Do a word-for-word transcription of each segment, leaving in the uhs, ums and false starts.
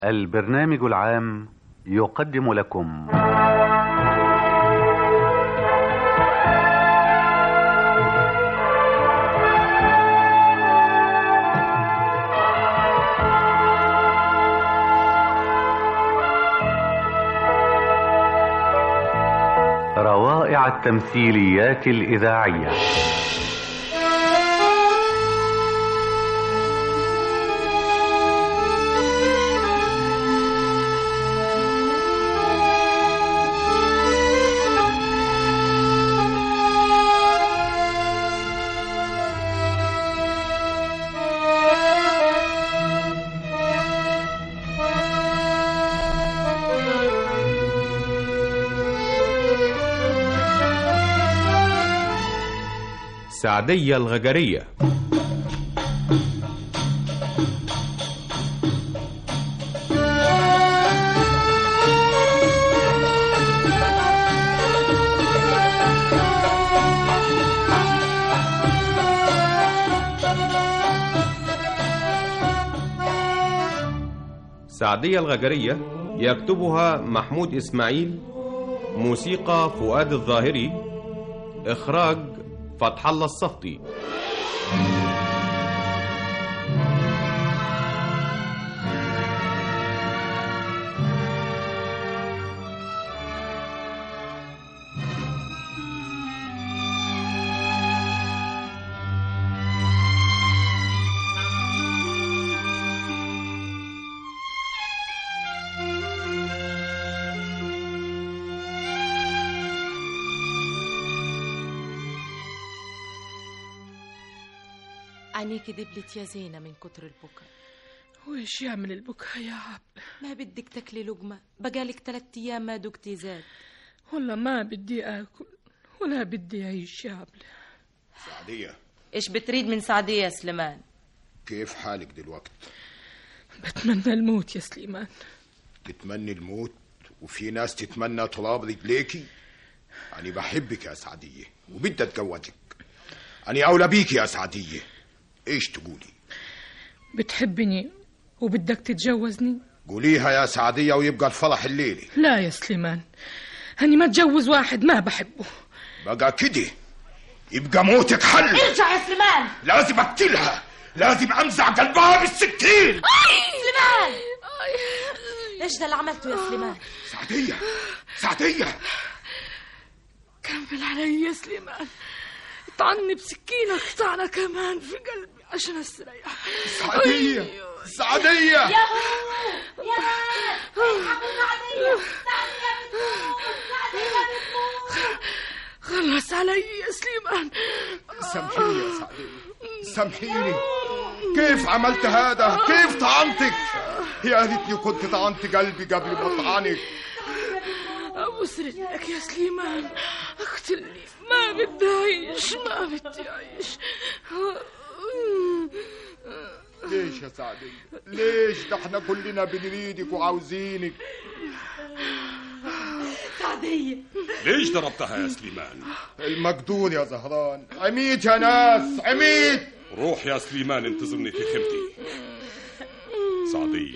البرنامج العام يقدم لكم روائع التمثيليات الإذاعية. سعدية الغجرية. سعدية الغجرية يكتبها محمود إسماعيل، موسيقى فؤاد الظاهري، إخراج فتح الله الصفتي. عينيكي دبلت يا زينة من كتر البكا. وإيش يعمل البكا يا عبد؟ ما بدك تاكلي لقمة؟ بقالك تلات أيام ما دقتي زاد. والله ما بدي آكل ولا بدي أعيش يا عبد. سعدية، إيش بتريد من سعدية يا سليمان؟ كيف حالك دلوقتي؟ بتمنى الموت يا سليمان. تتمني الموت وفي ناس تتمنى طلاب رجليكي؟ أنا بحبك يا سعدية وبدي أتجوزك. أنا أولى بيك يا سعدية. إيش تقولي؟ بتحبني وبدك تتجوزني؟ قوليها يا سعدية ويبقى الفرح الليلي. لا يا سليمان، هني ما اتجوز واحد ما بحبه. بقى كده يبقى موتك حل. ارجع يا سليمان. لازم اقتلها، لازم امزع قلبها بالسكين. سليمان، ايش ده اللي عملته يا سليمان؟ سعدية، سعدية، كمل علي يا سليمان. طعني بسكينة قطعنا كمان في قلبي عشان استريح. سعدية، سعدية، يا هو يا سعدية، سعدية بتموت، سعدية بتموت. خلص علي يا سليمان. سامحيني يا سعدية، سامحيني. كيف عملت هذا؟ كيف طعنتك؟ يا ريتني كنت طعنت قلبي قبل ما اطعنك. أبوس رجلك يا سليمان، اقتلني، ما بدي أعيش، ما بدي أعيش. ليش يا سعدية؟ ليش؟ ده احنا كلنا بنريدك وعاوزينك. سعدية، ليش ضربتها يا سليمان؟ المقدور يا زهران. عميت يا ناس، عميت. روح يا سليمان انتظرني في خيمتي. سعدية،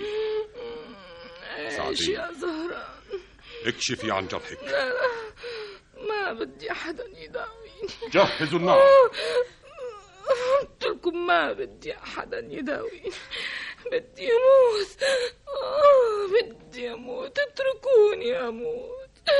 ايش يا زهران؟ اكشفي عن جرحك. لا لا، ما بدي حدا يداويني. جهزوا النار. قلت لكم ما بدي حدا يداويني، بدي اموت. آه بدي اموت، اتركوني اموت.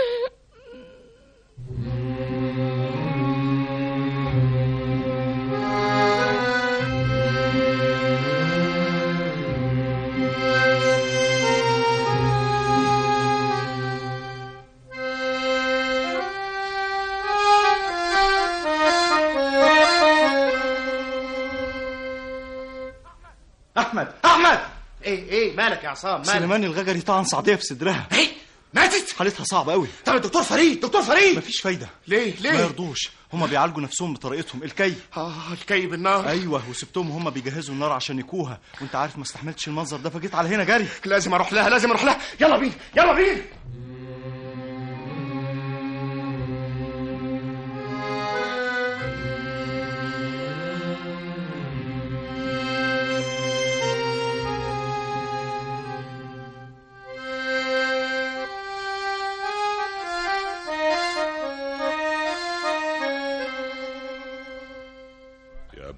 احمد، احمد، ايه ايه مالك يا عصام؟ مالك؟ سليمان الغجري طعن سعدية في صدرها. ايه ماتت؟ حالتها صعبة قوي. طب الدكتور فريد، دكتور فريد. مفيش فايدة. ليه ليه؟ ما يرضوش، هما بيعالجوا نفسهم بطريقتهم. الكي اه الكي بالنار. ايوه، وسبتهم هما بيجهزوا النار عشان يكوها، وانت عارف ما استحملتش المنظر ده فجيت على هنا جري. لازم اروح لها، لازم اروح لها. يلا بينا، يلا بينا.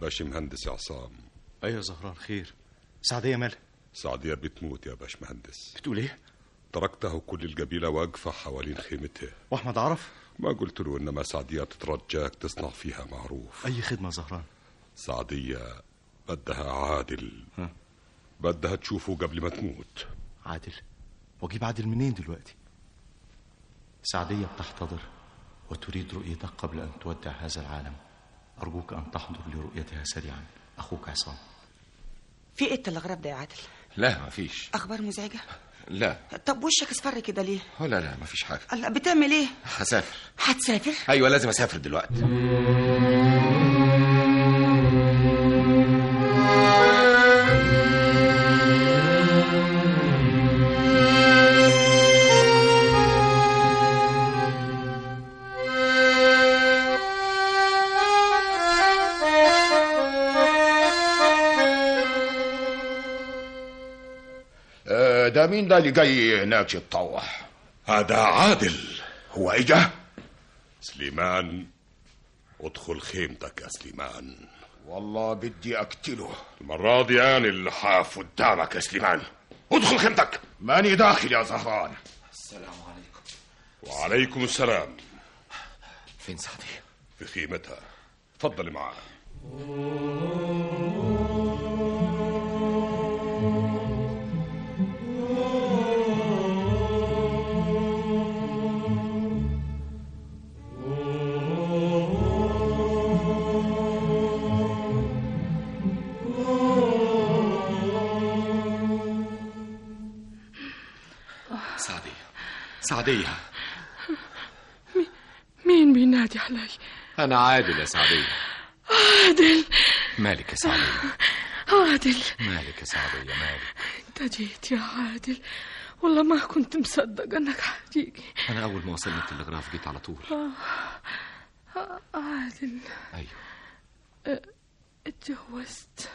باشمهندس عصام. ايوه يا زهران، خير؟ سعدية مالها؟ سعدية بتموت يا باشمهندس. بتقول ايه؟ تركته كل القبيلة واقفة حوالين خيمتها. واحمد عرف؟ ما قلت له انما سعدية تترجاك تصنع فيها معروف. اي خدمة زهران؟ سعدية بدها عادل. ها؟ بدها تشوفه قبل ما تموت. عادل؟ واجيب عادل منين دلوقتي؟ سعدية بتحتضر وتريد رؤيتك قبل ان تودع هذا العالم. ارجوك ان تحضر لرؤيتها سريعا. اخوك عصام. في ايه التلغراف ده يا عادل؟ لا مفيش. اخبار مزعجه؟ لا. طب وشك اصفر كده ليه؟ لا لا مفيش حاجه. الله، بتعمل ايه؟ هسافر. هتسافر؟ ايوه لازم اسافر دلوقتي. ده مين ده اللي جاي هناك يتطوح؟ هذا عادل. هو اجا؟ سليمان ادخل خيمتك يا سليمان. والله بدي اقتله. المرة دي انا اللي حاف قدامك يا سليمان. ادخل خيمتك. ماني داخل يا زهران. السلام عليكم. وعليكم السلام. فين سعدية؟ في خيمتها. تفضلي معانا. سعدية. مين بينادي علي؟ أنا عادل يا سعدية. عادل. مالك يا سعدية؟ عادل. مالك يا سعدية مالك؟ انت جيت يا عادل، والله ما كنت مصدق انك هتيجي. أنا أول ما وصلنا التلغراف جيت على طول. آه. آه. عادل. أيوه. اه. اتجوزت.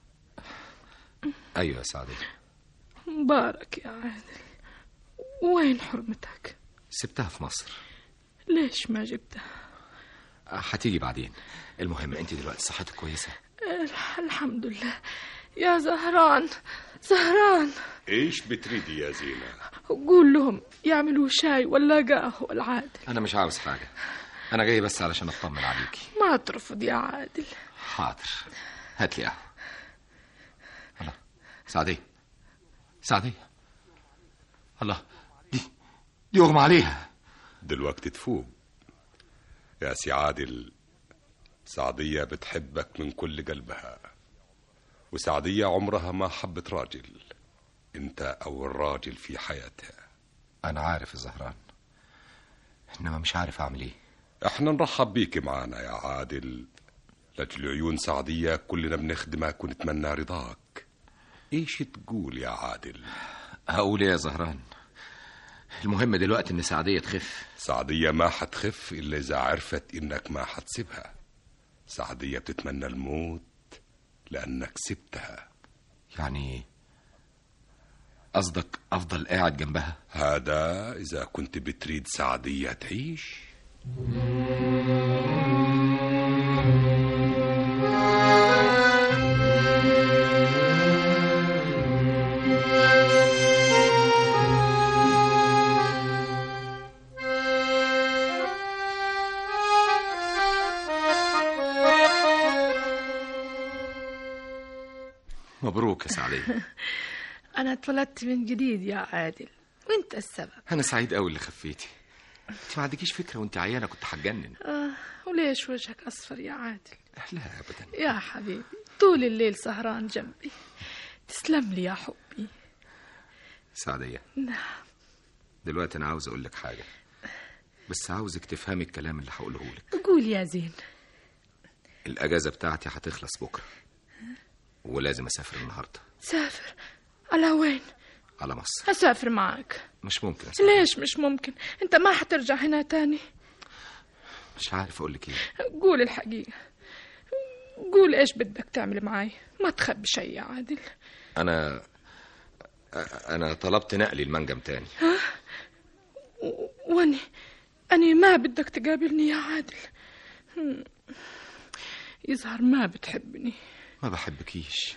أيوه يا سعدية. مبارك يا عادل. وين حرمتك؟ سبتها في مصر. ليش ما جبتها؟ هتيجي بعدين. المهم انت دلوقتي صحتك كويسة؟ الحمد لله يا زهران. زهران ايش بتريدي يا زينة؟ قول لهم يعملوا شاي ولا قهوة العادل. انا مش عاوز حاجة، انا جاي بس علشان اطمن عليكي. ما ترفض يا عادل. حاضر، هات لي قهوة. الله، سعدية سعدية. الله، دي دي يغمى عليها. دلوقتي تفوق يا سي عادل. سعدية بتحبك من كل قلبها، وسعدية عمرها ما حبت راجل. انت اول راجل في حياتها. انا عارف الزهران، انما مش عارف اعمل ايه. احنا نرحب بيك معانا يا عادل. لجل عيون سعدية كلنا بنخدمك ونتمنى رضاك. ايش تقول يا عادل؟ هقول ايه يا زهران؟ المهم دلوقتي ان سعدية تخف. سعدية ما حتخف الا اذا عرفت انك ما حتسيبها. سعدية بتتمنى الموت لانك سبتها. يعني قصدك افضل قاعد جنبها؟ هذا اذا كنت بتريد سعدية تعيش. مبروك يا سعدية. أنا اتولدت من جديد يا عادل، وانت السبب. أنا سعيد قوي اللي خفيتي. انت ما عندكيش فكرة وانت عيانة كنت هتجنن. آه، وليش وجهك أصفر يا عادل؟ لا أبدا يا حبيبي، طول الليل سهران جنبي. تسلم لي يا حبي. سعدية، نعم. دلوقتي أنا عاوز أقول لك حاجة، بس عاوزك تفهمي الكلام اللي هقوله لك. قول يا زين. الأجازة بتاعتي هتخلص بكرة، ولازم أسافر النهاردة. سافر؟ على وين؟ على مصر. أسافر معك. مش ممكن أسافر. ليش مش ممكن؟ أنت ما حترجع هنا تاني. مش عارف أقول لك إيه. قول الحقيقة، قول إيش بدك تعمل معاي، ما تخبي شيء يا عادل. أنا أنا طلبت نقلي المنجم تاني. ها؟ وأني أني ما بدك تقابلني يا عادل. يظهر ما بتحبني. ما بحبكيش.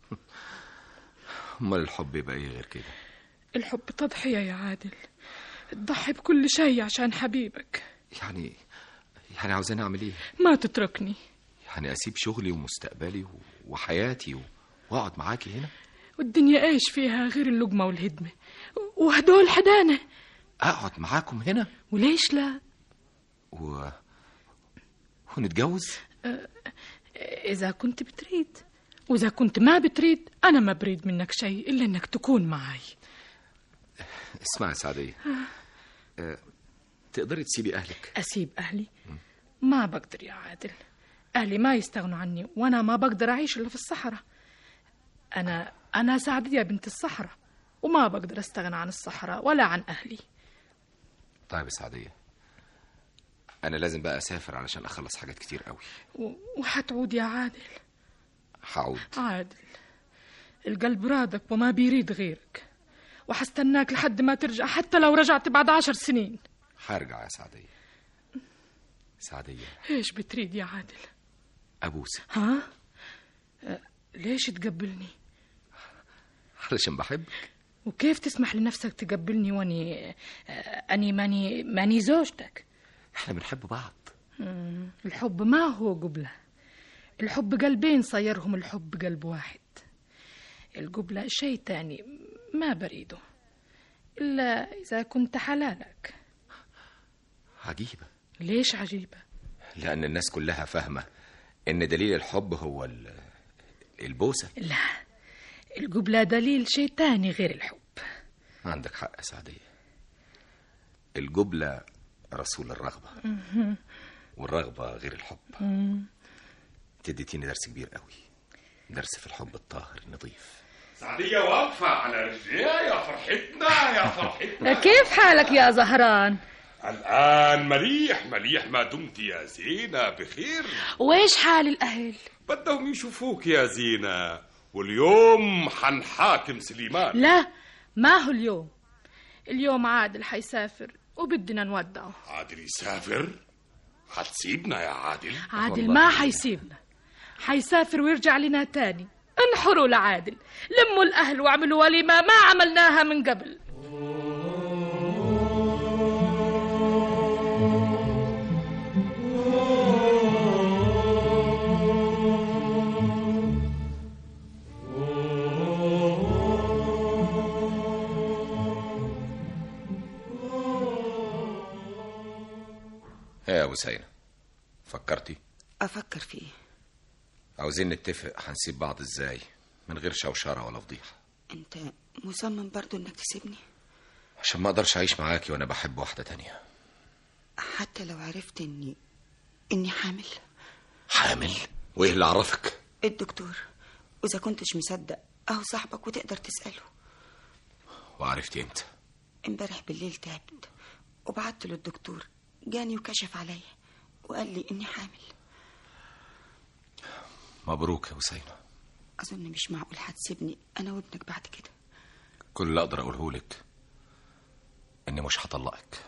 امال الحب يبقى ايه غير كده؟ الحب تضحية يا عادل، تضحي بكل شيء عشان حبيبك. يعني يعني عاوزاني اعمل ايه؟ ما تتركني. يعني اسيب شغلي ومستقبلي وحياتي و... واقعد معاكي هنا؟ والدنيا ايش فيها غير اللقمة والهدمة وهدول حدانة. اقعد معاكم هنا؟ وليش لا؟ و... ونتجوز؟ أه... اذا كنت بتريد، واذا كنت ما بتريد انا ما بريد منك شيء الا انك تكون معي. اسمعي سعدية، أه... تقدري تسيبي اهلك؟ اسيب اهلي؟ ما بقدر يا عادل، اهلي ما يستغنوا عني، وانا ما بقدر اعيش الا في الصحراء. انا انا سعدية بنت الصحراء، وما بقدر استغنى عن الصحراء ولا عن اهلي. طيب يا سعدية، انا لازم بقى اسافر علشان اخلص حاجات كتير قوي. و... وحتعود يا عادل؟ حعود. عادل، القلب رادك وما بيريد غيرك، وحستناك لحد ما ترجع، حتى لو رجعت بعد عشر سنين. هرجع يا سعدية. سعدية، ايش بتريد يا عادل؟ ابوسك. ها؟ أه... ليش تقبلني؟ علشان بحبك. وكيف تسمح لنفسك تقبلني واني أه... اني ماني ماني زوجتك؟ احنا بنحب بعض. مم. الحب ما هو قبلة، الحب قلبين صيرهم الحب قلب واحد. القبلة شيء تاني ما بريده إلا إذا كنت حلالك. عجيبة. ليش عجيبة؟ لأن الناس كلها فاهمة إن دليل الحب هو البوسة. لا، القبلة دليل شيء تاني غير الحب. عندك حق يا سعدية، القبلة رسول الرغبة، والرغبة غير الحب. تديتيني درس كبير قوي، درس في الحب الطاهر النظيف. سعدية واقفة على رجليها. يا فرحتنا يا فرحتنا. كيف حالك يا زهران؟ الآن مليح مليح ما دمت يا زينة بخير. وإيش حال الأهل؟ بدهم يشوفوك يا زينة، واليوم حنحاكم سليمان. لا، ما هو اليوم. اليوم عادل حيسافر وبدنا نودعه. عادل يسافر؟ حتسيبنا يا عادل؟ عادل ما حيسيبنا، حيسافر ويرجع لنا تاني. انحروا لعادل، لموا الأهل واعملوا وليمة ما عملناها من قبل. يا أبو سينا، فكرتي؟ أفكر في إيه؟ عاوزين نتفق هنسيب بعض إزاي من غير شوشرة ولا فضيحة. أنت مصمم برضو إنك تسيبني؟ عشان ما أقدرش أعيش معاكي وأنا بحب واحدة تانية. حتى لو عرفت إني إني حامل؟ حامل؟ وإيه اللي عرفك؟ الدكتور، وإذا كنتش مصدق أهو صاحبك وتقدر تسأله. وعرفتي إمتى؟ امبارح بالليل تعبت وبعت له الدكتور، جاني وكشف عليا وقال لي إني حامل. مبروك يا حسينة. أظن مش معقول هتسيبني أنا وابنك بعد كده. كل اللي أقدر أقوله لك إني مش هطلقك.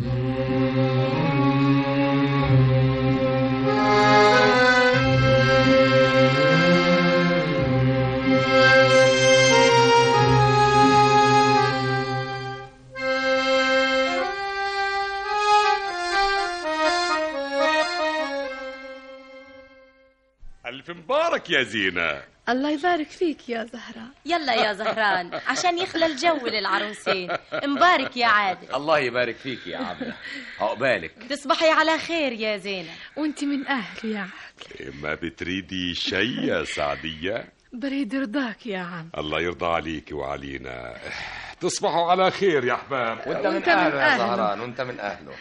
ألف مبارك يا زينة. الله يبارك فيك يا زهران. يلا يا زهران عشان يخلى الجو للعروسين. مبارك يا عادل. الله يبارك فيك يا عبلة، عقبالك. تصبحي على خير يا زينة. وانت من أهلي يا عادل. ما بتريدي شيء يا سعدية؟ بريد رضاك يا عم. الله يرضى عليك وعلينا. تصبحوا على خير يا أحباب. وانت من أهله يا زهران، وانت من أهله.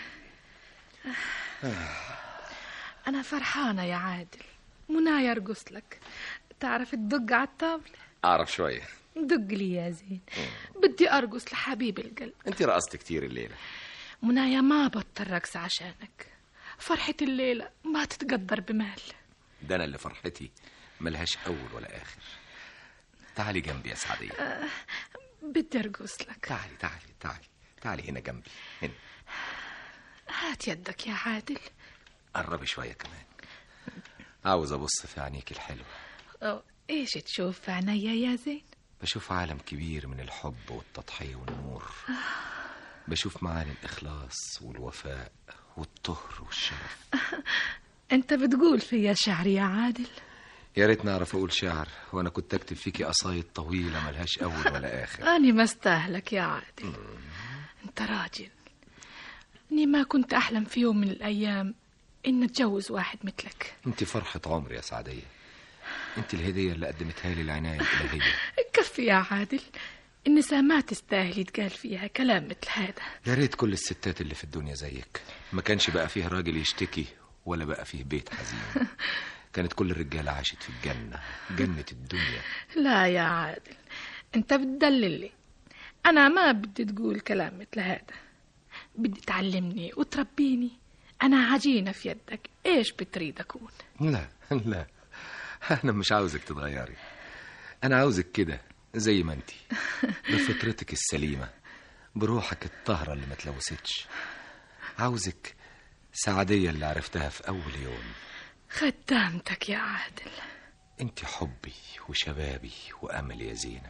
أنا فرحانة يا عادل. منى يرقص لك، تعرف تدق على الطاولة؟ أعرف شوية. دق لي يا زين. بدي أرقص لحبيب القلب. أنت رقصت كتير الليلة. منايا ما بطل رقص عشانك. فرحة الليلة ما تتقدر بمال. ده أنا اللي فرحتي ملهاش أول ولا آخر. تعالي جنبي يا سعدية. أه بدي أرقص لك. تعالي تعالي تعالي تعالي هنا جنبي هنا. هات يدك يا عادل. قربي شوية كمان. عاوز ابص في عينيك الحلوة. أو ايش تشوف في عينيا يا زين؟ بشوف عالم كبير من الحب والتضحية والنور. بشوف معاني الإخلاص والوفاء والطهر والشرف. انت بتقول فيا شعر يا عادل؟ يا ريت نعرف اقول شعر وانا كنت اكتب فيكي قصايد طويلة ملهاش اول ولا اخر. اني ما استاهلك يا عادل. مم. انت راجل. اني ما كنت احلم في يوم من الايام ان اتجوز واحد مثلك. انت فرحة عمري يا سعدية. انت الهدية اللي قدمتها لي العناية الإلهية. كفي يا عادل. النساء ما تستاهل يتقال فيها كلام مثل هذا. يا ريت كل الستات اللي في الدنيا زيك. ما كانش بقى فيه راجل يشتكي ولا بقى فيه بيت حزين. كانت كل الرجالة عاشت في الجنة، جنة الدنيا. لا يا عادل، انت بتدللي. انا ما بدي تقول كلام مثل هذا. بدي تعلمني وتربيني. انا عجينة في يدك. ايش بتريد اكون؟ لا لا، انا مش عاوزك تتغيري. انا عاوزك كده زي ما انتي، بفطرتك السليمة، بروحك الطاهرة اللي ما تلوثتش. عاوزك سعدية اللي عرفتها في اول يوم. خدامتك يا عادل. انت حبي وشبابي واملي يا زينة.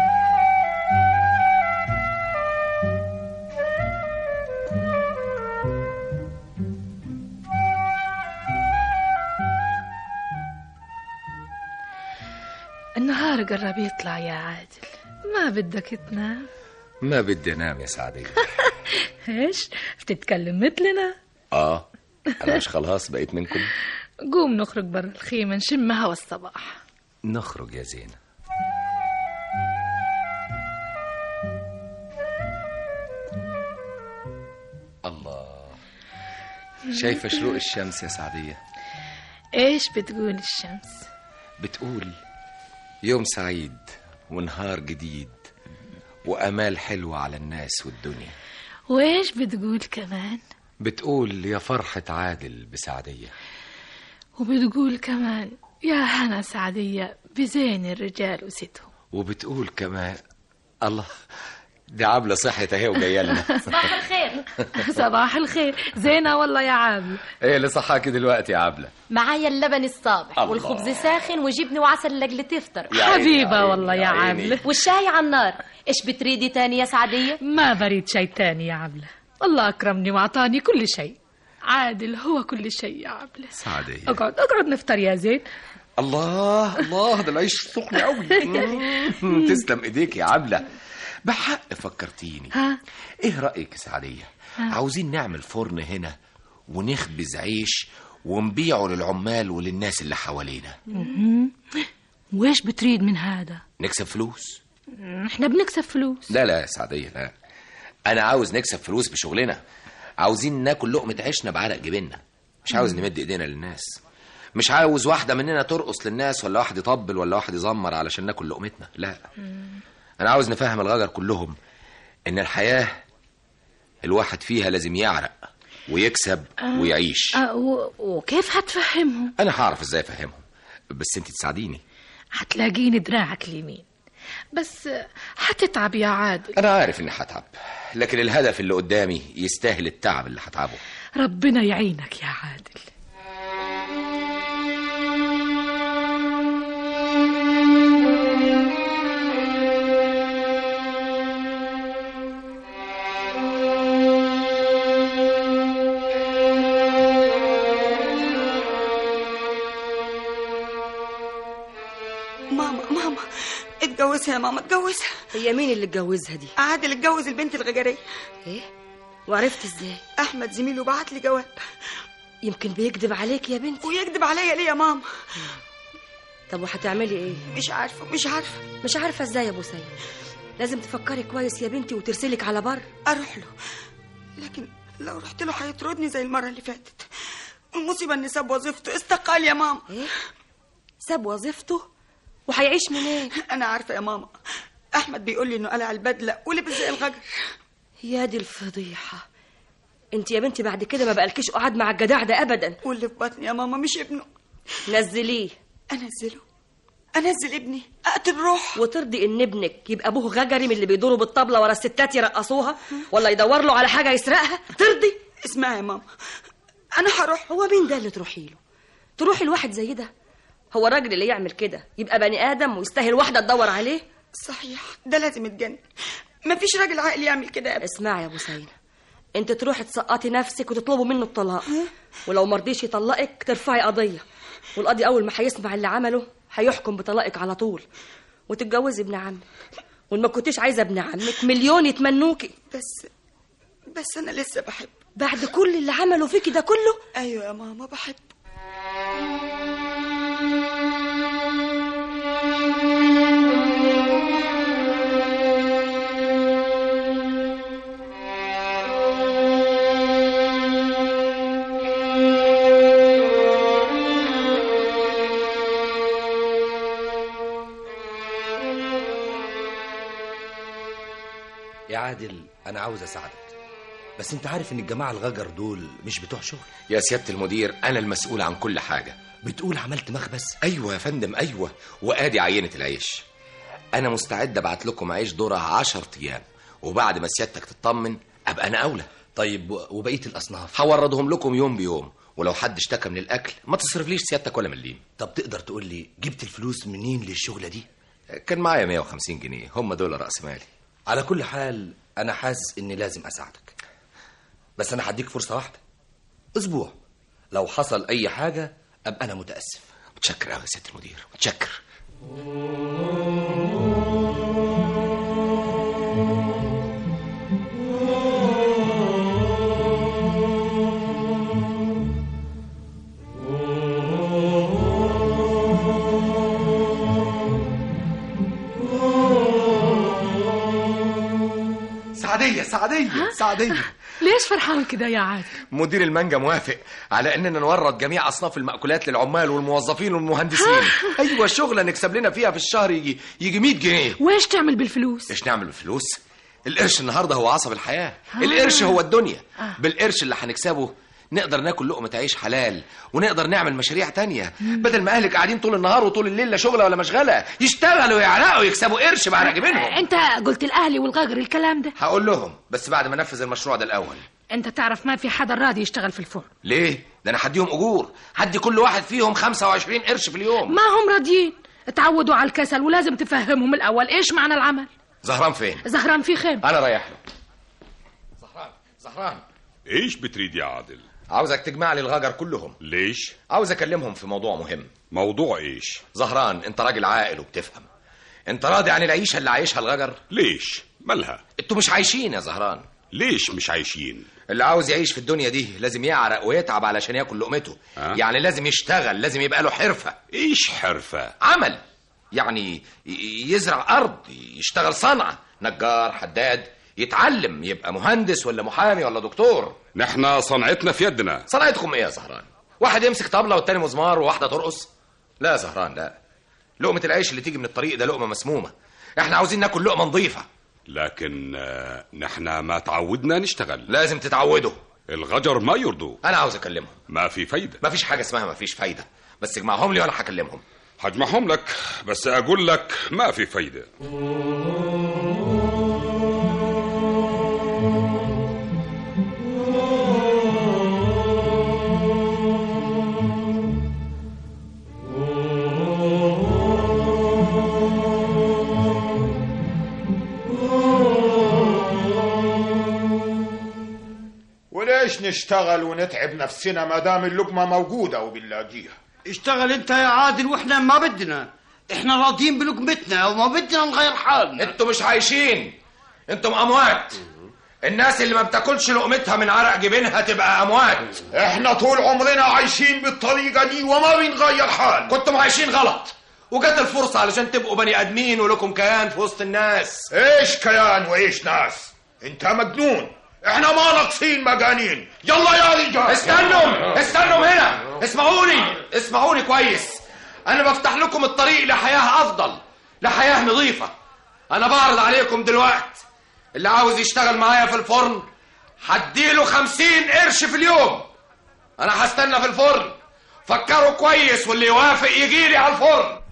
النهار قرب يطلع يا عادل. ما بدك تنام؟ ما بدي انام يا سعدية. ايش بتتكلم مثلنا؟ اه انا مش خلاص بقيت منكم؟ قوم نخرج برا الخيمة نشم هوا الصباح. نخرج يا زينة. الله، شايفة شروق الشمس يا سعدية؟ ايش بتقول الشمس؟ بتقول يوم سعيد ونهار جديد وأمال حلوة على الناس والدنيا. وايش بتقول كمان؟ بتقول يا فرحة عادل بسعدية. وبتقول كمان يا هنا سعدية بزين الرجال وستهم. وبتقول كمان الله، دي عبلة صحت اهي وجايه لنا. صباح الخير. صباح الخير. زينة والله يا عبلة. ايه اللي صحاكي دلوقتي يا عبلة؟ معايا اللبن الصابح الله. والخبز ساخن وجبني وعسل لاجل تفطر. حبيبة والله يا عبلة. والشاي على النار. ايش بتريدي تاني يا سعدية؟ ما بريد شيء تاني يا عبلة. الله أكرمني وأعطاني كل شيء. عادل هو كل شيء يا عبلة. سعدية اقعد اقعد نفطر يا زين. الله الله، ده العيش سخن قوي. تسلم ايديك يا عبلة. بحق فكرتيني. ها؟ ايه رأيك يا سعدية؟ ها؟ عاوزين نعمل فرن هنا ونخبز عيش ونبيعه للعمال وللناس اللي حوالينا. وايش بتريد من هذا؟ نكسب فلوس. احنا بنكسب فلوس. لا لا يا سعدية لا، انا عاوز نكسب فلوس بشغلنا. عاوزين ناكل لقمة عيشنا بعرق جبيننا. مش عاوز نمد ايدينا للناس. مش عاوز واحدة مننا ترقص للناس ولا واحد يطبل ولا واحد يزمر علشان ناكل لقمتنا. لا، انا عاوز نفهم الغجر كلهم ان الحياة الواحد فيها لازم يعرق ويكسب أه ويعيش. أه وكيف هتفهمهم؟ انا هعرف ازاي افهمهم، بس انت تساعديني. هتلاقيني دراعك اليمين، بس هتتعب يا عادل. انا عارف اني هتعب، لكن الهدف اللي قدامي يستاهل التعب اللي هتعبه. ربنا يعينك يا عادل. ماما ماما اتجوزها يا ماما اتجوزها. هي مين اللي اتجوزها دي؟ عادل اتجوز البنت الغجرية. ايه؟ وعرفت ازاي؟ احمد زميله بعت لي جواب. يمكن بيكذب عليك يا بنتي. ويكذب عليا ليه يا ماما؟ طب وهتعملي ايه؟ مش عارفه مش عارفه مش عارفه ازاي يا ابو سيد؟ لازم تفكري كويس يا بنتي وترسلك على بر. اروح له، لكن لو رحت له هيطردني زي المره اللي فاتت. المصيبه ان ساب وظيفته، استقال يا ماما. ايه؟ ساب وظيفته؟ وهيعيش منين؟ انا عارفه يا ماما، احمد بيقول لي انه قلع البدله ولبس زي الغجر. يا دي الفضيحه. انت يا بنتي بعد كده ما بقالكيش قعد مع الجدع ده ابدا. واللي في بطني يا ماما مش ابنه. نزليه. انزله؟ انزل ابني؟ اقتل روح؟ وترضي ان ابنك يبقى ابوه غجري من اللي بيدوروا بالطبله ورا الستات يرقصوها ولا يدور له على حاجه يسرقها؟ ترضي؟ اسمعي يا ماما، انا هروح. هو مين ده اللي تروحي له؟ تروحي لواحد زي ده؟ هو الراجل اللي يعمل كده يبقى بني ادم ويستاهل واحده تدور عليه؟ صحيح، ده لازم يتجنن. مفيش راجل عاقل يعمل كده ابدا. اسمعي يا بوسينة، انت تروحي تسقطي نفسك وتطلبوا منه الطلاق، ولو مرضيش يطلقك ترفعي قضيه، والقاضي اول ما هيسمع اللي عمله هيحكم بطلاقك على طول، وتتجوزي ابن عمك. وان ما كنتيش عايزه ابن عمك مليون يتمنوكي. بس بس انا لسه بحب. بعد كل اللي عمله فيكي ده كله؟ ايوه يا ماما بحب. يا عادل انا عاوز اساعدك، بس انت عارف ان الجماعه الغجر دول مش بتوع شغل. يا سيادة المدير انا المسؤول عن كل حاجة. بتقول عملت مخبز؟ ايوه يا فندم ايوه، وادي عينة العيش. انا مستعد ابعت لكم عيش ذرة عشر ايام، وبعد ما سيادتك تطمن ابقى انا اولى. طيب وبقيه الاصناف؟ هوردهم لكم يوم بيوم، ولو حد اشتكى من الاكل ما تصرفليش سيادتك ولا مليم. طب تقدر تقول لي جبت الفلوس منين للشغله دي؟ كان معايا مية وخمسين جنيه، هم دول راس مالي. على كل حال انا حاسس اني لازم اساعدك، بس انا هديك فرصه واحده، اسبوع. لو حصل اي حاجه ابقى انا متاسف. متشكر قوي يا سياده المدير، متشكر. سعدية سعدية سعدية ليش فرحان كده يا عادل؟ مدير المانجا موافق على اننا نورد جميع اصناف المأكولات للعمال والموظفين والمهندسين. ايوه الشغله نكسب لنا فيها في الشهر يجي يجي مية جنيه. وايش تعمل بالفلوس؟ ايش نعمل بالفلوس؟ القرش النهارده هو عصب الحياه، القرش هو الدنيا. بالقرش اللي هنكسبه نقدر ناكل لقمة عيش حلال، ونقدر نعمل مشاريع تانية. بدل ما اهلك قاعدين طول النهار وطول الليل لا شغله ولا مشغله، يشتغلوا ويعرقوا يكسبوا قرش بعرق منهم. انت قلت الاهلي والغجر الكلام ده؟ هقول لهم بس بعد ما انفذ المشروع ده الاول. انت تعرف ما في حدا راضي يشتغل في الفرن. ليه؟ ده انا هديهم اجور، هدي كل واحد فيهم خمسة وعشرين قرش في اليوم. ما هم راضيين، اتعودوا على الكسل، ولازم تفهمهم الاول ايش معنى العمل. زهران فين؟ زهران في خيم. انا رايح له. زهران زهران ايش بتريد يا عادل؟ عاوزك تجمع لي الغجر كلهم. ليش؟ عاوز اكلمهم في موضوع مهم. موضوع ايش؟ زهران انت راجل عاقل وبتفهم، انت راضي عن العيشه اللي عايشها الغجر؟ ليش؟ مالها؟ انتوا مش عايشين يا زهران. ليش مش عايشين؟ اللي عاوز يعيش في الدنيا دي لازم يعرق ويتعب علشان ياكل لقمته. أه؟ يعني لازم يشتغل، لازم يبقى له حرفه. ايش حرفه؟ عمل، يعني يزرع ارض، يشتغل صنعه، نجار، حداد، يتعلم يبقى مهندس ولا محامي ولا دكتور. نحنا صنعتنا في يدنا. صنعتكم ايه يا زهران؟ واحد يمسك طبلة والتاني مزمار وواحدة ترقص؟ لا يا زهران لا، لقمة العيش اللي تيجي من الطريق ده لقمة مسمومة. احنا عاوزين ناكل لقمة نظيفة. لكن نحنا ما تعودنا نشتغل. لازم تتعودوا. الغجر ما يرضوا. انا عاوز اكلمهم. ما في فايدة. ما فيش حاجة اسمها ما فيش فايدة، بس اجمعهم لي وانا هكلمهم. هجمعهم لك، بس اقول لك ما في فايدة. وليش نشتغل ونتعب نفسنا ما دام اللقمة موجودة وبنلاقيها؟ اشتغل انت يا عادل واحنا ما بدنا، احنا راضيين بلقمتنا وما بدنا نغير حالنا. انتوا مش عايشين، انتم اموات. الناس اللي ما بتاكلش لقمتها من عرق جبينها تبقى اموات. احنا طول عمرنا عايشين بالطريقة دي وما بنغير حال. كنتم عايشين غلط، وجت الفرصة علشان تبقوا بني ادمين ولكم كيان في وسط الناس. ايش كيان وايش ناس؟ انت مجنون، احنا ما ناقصين مجانين. يلا يا رجال استنوا استنوا هنا، اسمعوني اسمعوني كويس. انا بفتح لكم الطريق لحياة افضل، لحياة نظيفة. انا بعرض عليكم دلوقتي اللي عاوز يشتغل معايا في الفرن هديله خمسين قرش في اليوم. انا هستنى في الفرن، فكروا كويس واللي يوافق يجيلي على الفرن.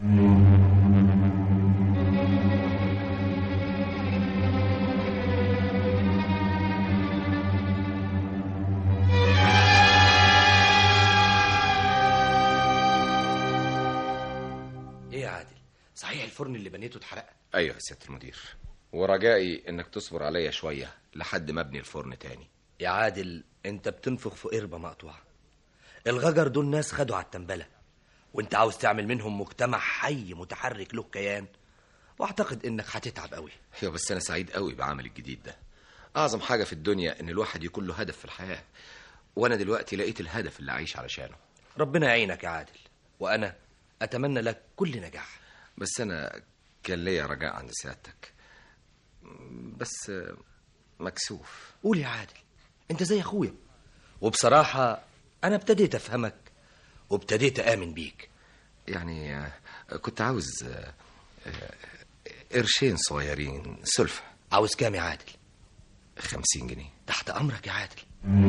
صحيح الفرن اللي بنيته اتحرق؟ ايوه يا سياده المدير، ورجائي انك تصبر عليا شويه لحد ما ابني الفرن تاني. يا عادل انت بتنفخ في قربة مقطوعة. الغجر دول ناس خدوا على التنبلة، وانت عاوز تعمل منهم مجتمع حي متحرك له كيان، واعتقد انك هتتعب قوي. ايوه بس انا سعيد قوي بعمل الجديد ده. اعظم حاجه في الدنيا ان الواحد يكون له هدف في الحياه، وانا دلوقتي لقيت الهدف اللي اعيش علشانه. ربنا يعينك يا عادل، وانا اتمنى لك كل نجاح. بس انا كان ليا رجاء عند سيادتك، بس مكسوف. قول يا عادل، انت زي اخويا، وبصراحه انا ابتديت افهمك وابتديت امن بيك. يعني كنت عاوز قرشين صغيرين سلفة. عاوز كام يا عادل؟ خمسين جنيه. تحت امرك يا عادل.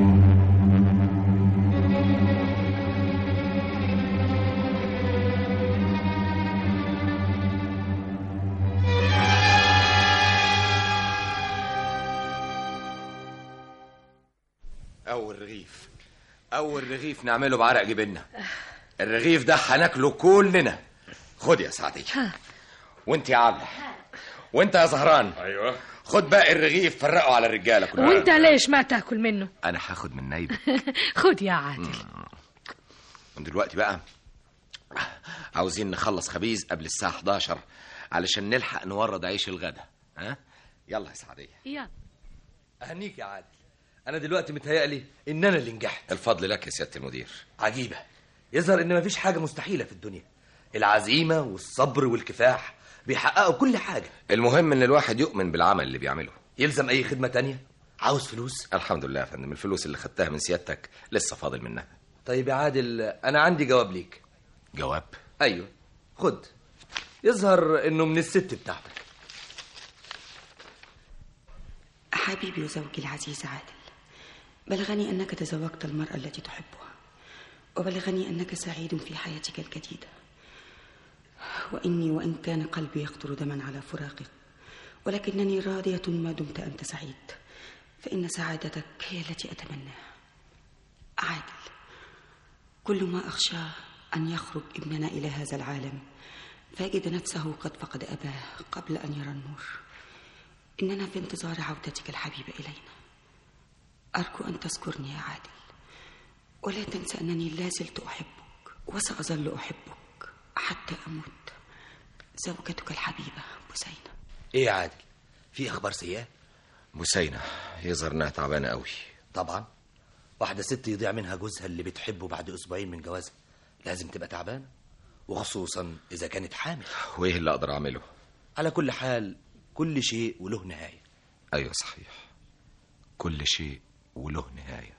اول رغيف اول رغيف نعمله بعرق جبنه. الرغيف ده هناكله كلنا. خد يا سعدية، وانت يا عبله، وانت يا زهران. ايوه خد باقي الرغيف فرقه على الرجاله كلها. وانت ليش ما تاكل منه؟ انا هاخد من نايبه. خد يا عادل. ودلوقتي بقى عاوزين نخلص خبيز قبل الساعه حداشر علشان نلحق نورد عيش الغدا. ها يلا يا سعدية. يلا. اهنيك يا عادل، انا دلوقتي متهيألي ان انا اللي نجحت. الفضل لك يا سياده المدير. عجيبه، يظهر ان مفيش حاجه مستحيله في الدنيا. العزيمه والصبر والكفاح بيحققوا كل حاجه. المهم ان الواحد يؤمن بالعمل اللي بيعمله. يلزم اي خدمه تانية؟ عاوز فلوس؟ الحمد لله يا فندم، الفلوس اللي خدتها من سيادتك لسه فاضل منها. طيب يا عادل، انا عندي جواب ليك. جواب؟ ايوه خد، يظهر انه من الست بتاعتك. حبيبي وزوجي العزيز عادل، بلغني أنك تزوجت المرأة التي تحبها، وبلغني أنك سعيد في حياتك الجديدة، وإني وإن كان قلبي يقطر دما على فراقك، ولكنني راضية ما دمت أنت سعيد، فإن سعادتك هي التي أتمناها. عادل، كل ما أخشاه أن يخرج ابننا إلى هذا العالم فيجد نفسه قد فقد أباه قبل أن يرى النور. إننا في انتظار عودتك الحبيبة إلينا. أرجو أن تذكرني يا عادل، ولا تنسى أنني لا زلت أحبك وسأظل أحبك حتى أموت. زوجتك الحبيبة بثينة. إيه يا عادل، في أخبار سيئة؟ بثينة يظهر إنها تعبانة قوي. طبعا، واحدة ست يضيع منها جوزها اللي بتحبه بعد أسبوعين من جوازها لازم تبقى تعبانة، وخصوصا إذا كانت حامل. وإيه اللي أقدر أعمله؟ على كل حال كل شيء وله نهاية. أيوة صحيح، كل شيء وله نهاية.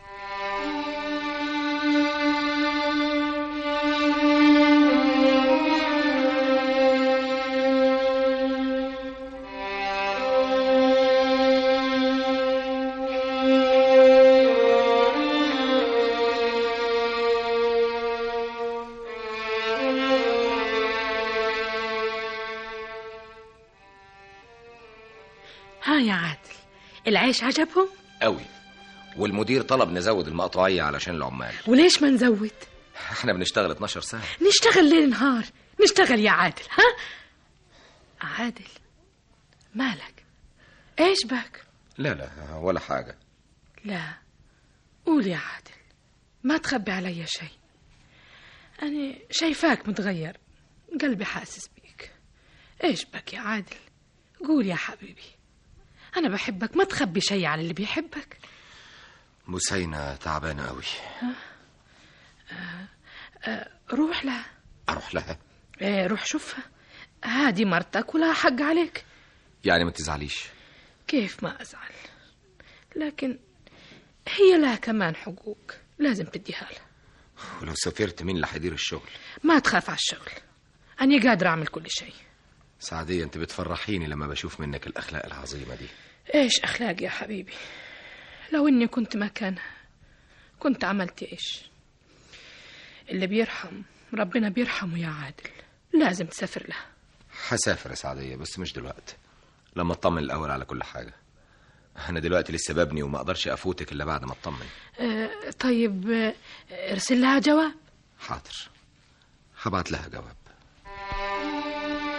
ها يا عادل، العيش عجبهم؟ قوي، والمدير طلب نزود المقطوعية علشان العمال. وليش ما نزود؟ احنا بنشتغل اتناشر ساعة. نشتغل ليل نهار، نشتغل يا عادل. ها عادل، مالك؟ ايش بك؟ لا لا ولا حاجة. لا قول يا عادل، ما تخبي علي شيء. أنا شايفاك متغير، قلبي حاسس بيك. ايش بك يا عادل؟ قول يا حبيبي، أنا بحبك، ما تخبي شيء على اللي بيحبك. بثينة تعبانة قوي. ها؟ آه آه روح لها. أروح لها؟ ايه روح شوفها، هادي مرتك ولها حق عليك. يعني ما تزعليش؟ كيف ما أزعل، لكن هي لها كمان حقوق لازم تديها لها. ولو سافرت مين اللي هيدير الشغل؟ ما تخاف على الشغل، أنا قادرة أعمل كل شيء. سعدية، أنت بتفرحيني لما بشوف منك الأخلاق العظيمة دي. إيش أخلاق يا حبيبي؟ لو إني كنت مكانها كنت عملت إيش؟ اللي بيرحم ربنا بيرحمه يا عادل، لازم تسافر لها. هسافر يا سعدية، بس مش دلوقتي، لما اطمن الأول على كل حاجة. أنا دلوقتي لسه ببني وما أقدرش أفوتك إلا بعد ما اطمن. أه طيب، أه ارسل لها جواب. حاضر، هبعت لها جواب.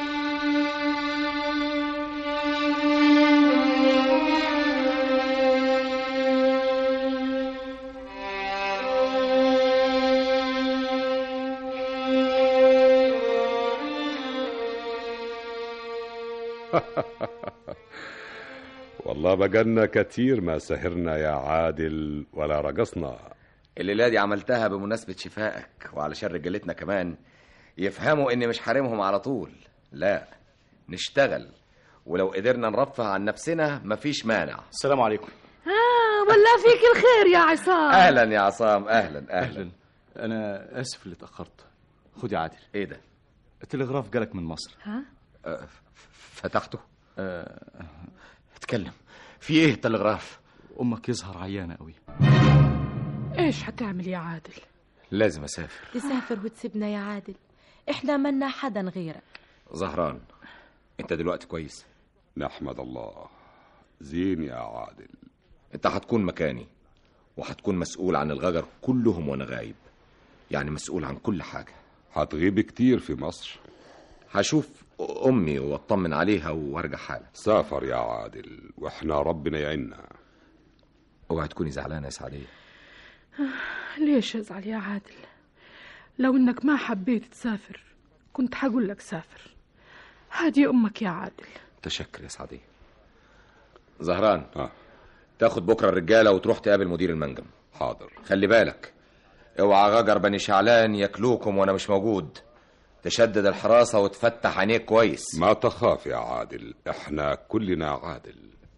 والله بقالنا كتير ما سهرنا يا عادل ولا رقصنا. الليلة دي عملتها بمناسبة شفائك وعلشان رجالتنا كمان يفهموا اني مش حارمهم على طول، لا نشتغل، ولو قدرنا نرفه عن نفسنا مفيش مانع. السلام عليكم. اه والله فيك الخير يا عصام. اهلا يا عصام. اهلا اهلا. انا اسف اللي اتاخرت. خد يا عادل. ايه ده؟ التلغراف جالك من مصر. ها؟ أه فتحته؟ أه اتكلم، في ايه التلغراف؟ امك يظهر عيانه قوي. ايش هتعمل يا عادل؟ لازم اسافر. تسافر وتسيبنا يا عادل؟ احنا منا حدا غيرك. زهران انت دلوقتي كويس؟ نحمد الله. زين يا عادل. انت هتكون مكاني وهتكون مسؤول عن الغجر كلهم وانا غايب، يعني مسؤول عن كل حاجة. هتغيب كتير في مصر؟ هشوف امي واطمن عليها وارجع حالا. سافر يا عادل واحنا ربنا يعيننا. اوعي تكوني زعلانة يا سعدية. ليش ازعل يا عادل؟ لو انك ما حبيت تسافر كنت هقول لك سافر. هادي امك يا عادل. تشكر يا سعدية. زهران اه تاخد بكرة الرجالة وتروح تقابل مدير المنجم. حاضر. خلي بالك اوعى غجر بني شعلان ياكلوكم وانا مش موجود. تشدد الحراسة وتفتح عينيك كويس. ما تخاف يا عادل، احنا كلنا عادل.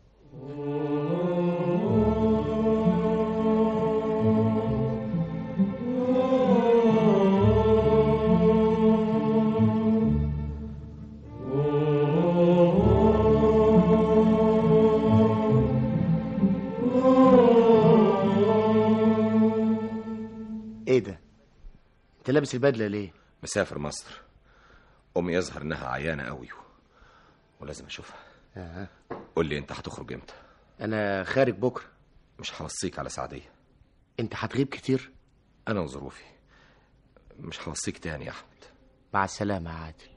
ايه ده؟ انت لابس البدله ليه؟ مسافر مصر. امي يظهر انها عيانه قوي ولازم اشوفها. آه. قول لي انت هتخرج امتى؟ انا خارج بكره. مش هوصيك على سعديه. انت هتغيب كتير؟ انا وظروفي. مش هوصيك تاني يا احمد. مع السلامه يا عادل.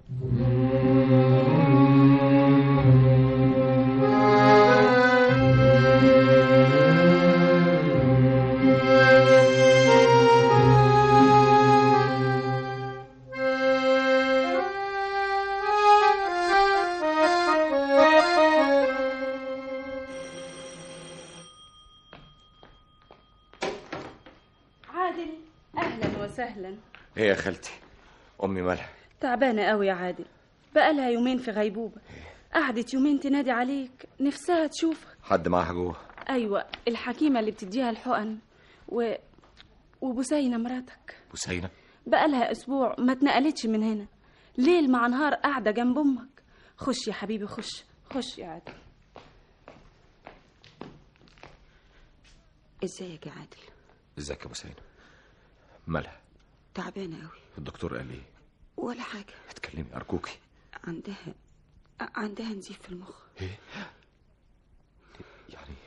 وسهلا. ايه يا خالتي؟ امي مالها؟ تعبانه قوي يا عادل، بقالها يومين في غيبوبه. قعدت يومين تنادي عليك، نفسها تشوفك. حد معاها جوه؟ ايوه الحكيمه اللي بتديها الحقن و وبسينه مراتك. بسينه؟ بقالها اسبوع ما اتنقلتش من هنا، ليل مع نهار قاعده جنب امك. خش يا حبيبي خش خش يا عادل. ازيك يا عادل؟ ازيك يا بسينه؟ مالها؟ تعبانه قوي. الدكتور قال ايه؟ ولا حاجه. اتكلمي ارجوكي. عندها عندها نزيف في المخ. ايه يعني؟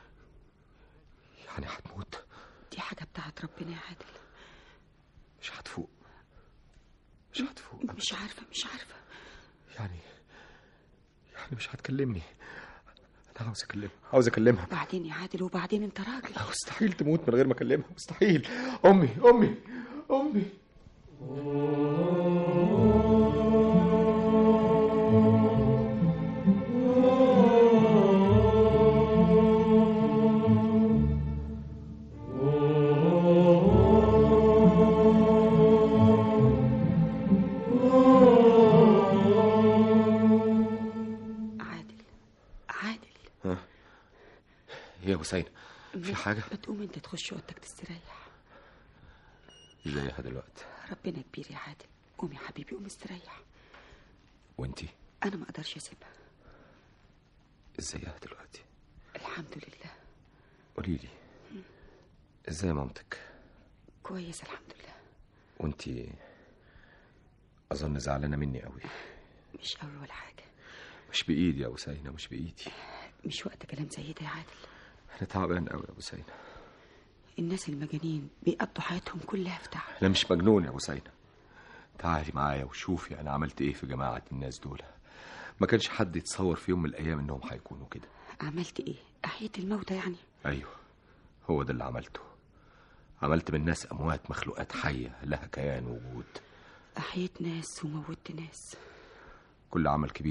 يعني هتموت؟ دي حاجه بتاعت ربنا يا عادل. مش هتفوق؟ مش هتفوق؟ مش عارفه مش عارفه. يعني يعني مش هتكلمني؟ انا عاوز اكلمها عاوز اكلمها. بعدين يا عادل وبعدين انت راجل. مستحيل تموت من غير ما اكلمها، مستحيل. امي امي امي. يا حسين في حاجة؟ بتقوم انت تخش اوضتك تستريح. ازيها دلوقتي؟ ربنا كبير يا عادل. قوم يا حبيبي قوم استريح. وانتي؟ انا ما اقدرش اسيبها. ازيها دلوقتي؟ الحمد لله. قولي لي ازاي مامتك؟ كويس الحمد لله. وانتي اظن زعلانة مني قوي. مش قوي ولا حاجة. مش بايدي يا حسينة، مش بايدي. مش وقت كلام زي ده يا عادل. انا تعبان قوي يا حسينة. الناس المجانين بيقضوا حياتهم كلها في تعب. انا مش مجنون يا حسينة. تعالي معايا وشوفي انا عملت ايه في جماعة الناس دول. ما كانش حد يتصور في يوم من الايام انهم هيكونوا كده. عملت ايه؟ احييت الموتى يعني؟ ايوه هو ده اللي عملته. عملت من الناس اموات، مخلوقات حية لها كيان ووجود. احييت ناس وموتت ناس. كل عمل كبير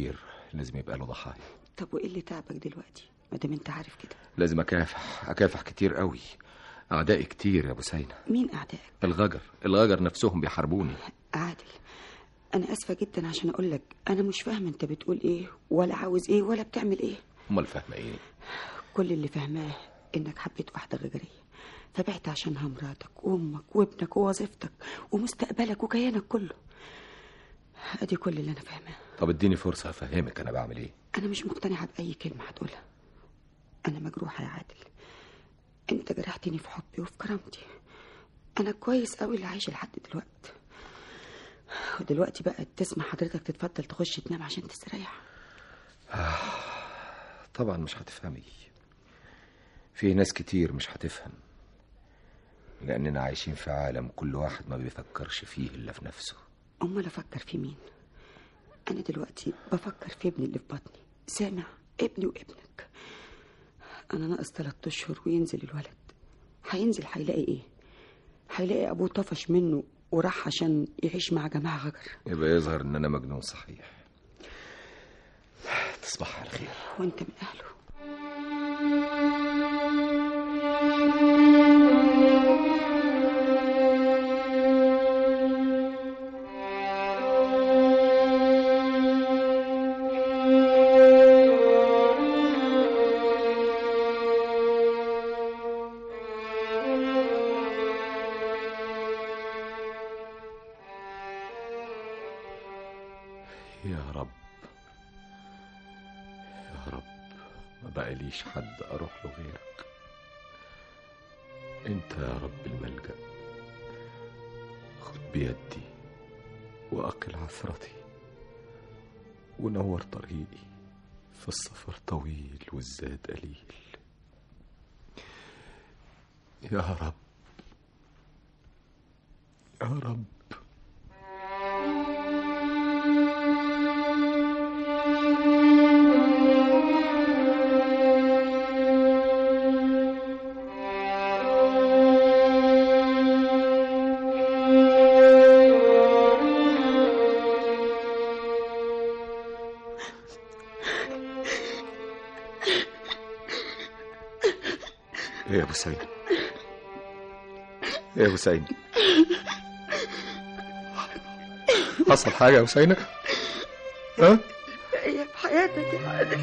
لازم يبقى له ضحايا. طب وايه اللي تعبك دلوقتي ما دام انت عارف كده؟ لازم اكافح اكافح كتير قوي. اعدائي كتير يا بوسينة. مين اعدائك؟ الغجر الغجر نفسهم بيحاربوني. عادل، انا اسفه جدا عشان اقول لك انا مش فاهمه انت بتقول ايه ولا عاوز ايه ولا بتعمل ايه. امال فاهمه ايه؟ كل اللي فاهماه انك حبيت واحده غجريه فبعت عشانها مراتك وامك وابنك ووظيفتك ومستقبلك وكيانك كله. ادي كل اللي انا فاهماه. طب اديني فرصه افهمك انا بعمل ايه. انا مش مقتنعه باي كلمه هتقولها. انا مجروحه يا عادل. انت جرحتني في حبي وفي كرامتي. انا كويس قوي اللي عايشه لحد دلوقتي. ودلوقتي بقى تسمع حضرتك تتفضل تخش تنام عشان تستريح. طبعا مش هتفهمي. في ناس كتير مش هتفهم، لاننا عايشين في عالم كل واحد ما بيفكرش فيه الا في نفسه. امال افكر في مين؟ انا دلوقتي بفكر في ابني اللي في بطني. سامع؟ ابني وابنك. انا ناقص ثلاثة اشهر وينزل الولد. هينزل هيلاقي ايه؟ هيلاقي ابوه طفش منه وراح عشان يعيش مع جماعه غجر. يبقى يظهر ان انا مجنون صحيح. تصبح على خير. وانت من اهله. يا رب يا رب ما بقاليش حد اروح له غيرك. انت يا رب الملجأ. خد بيدي واقل عثرتي ونور طريقي في السفر طويل والزاد قليل. يا رب يا رب. يا ابو سعيد يا ابو سعيد حصل حاجه يا ابو سعيد؟ ها؟ هي في حياتك يا عادل.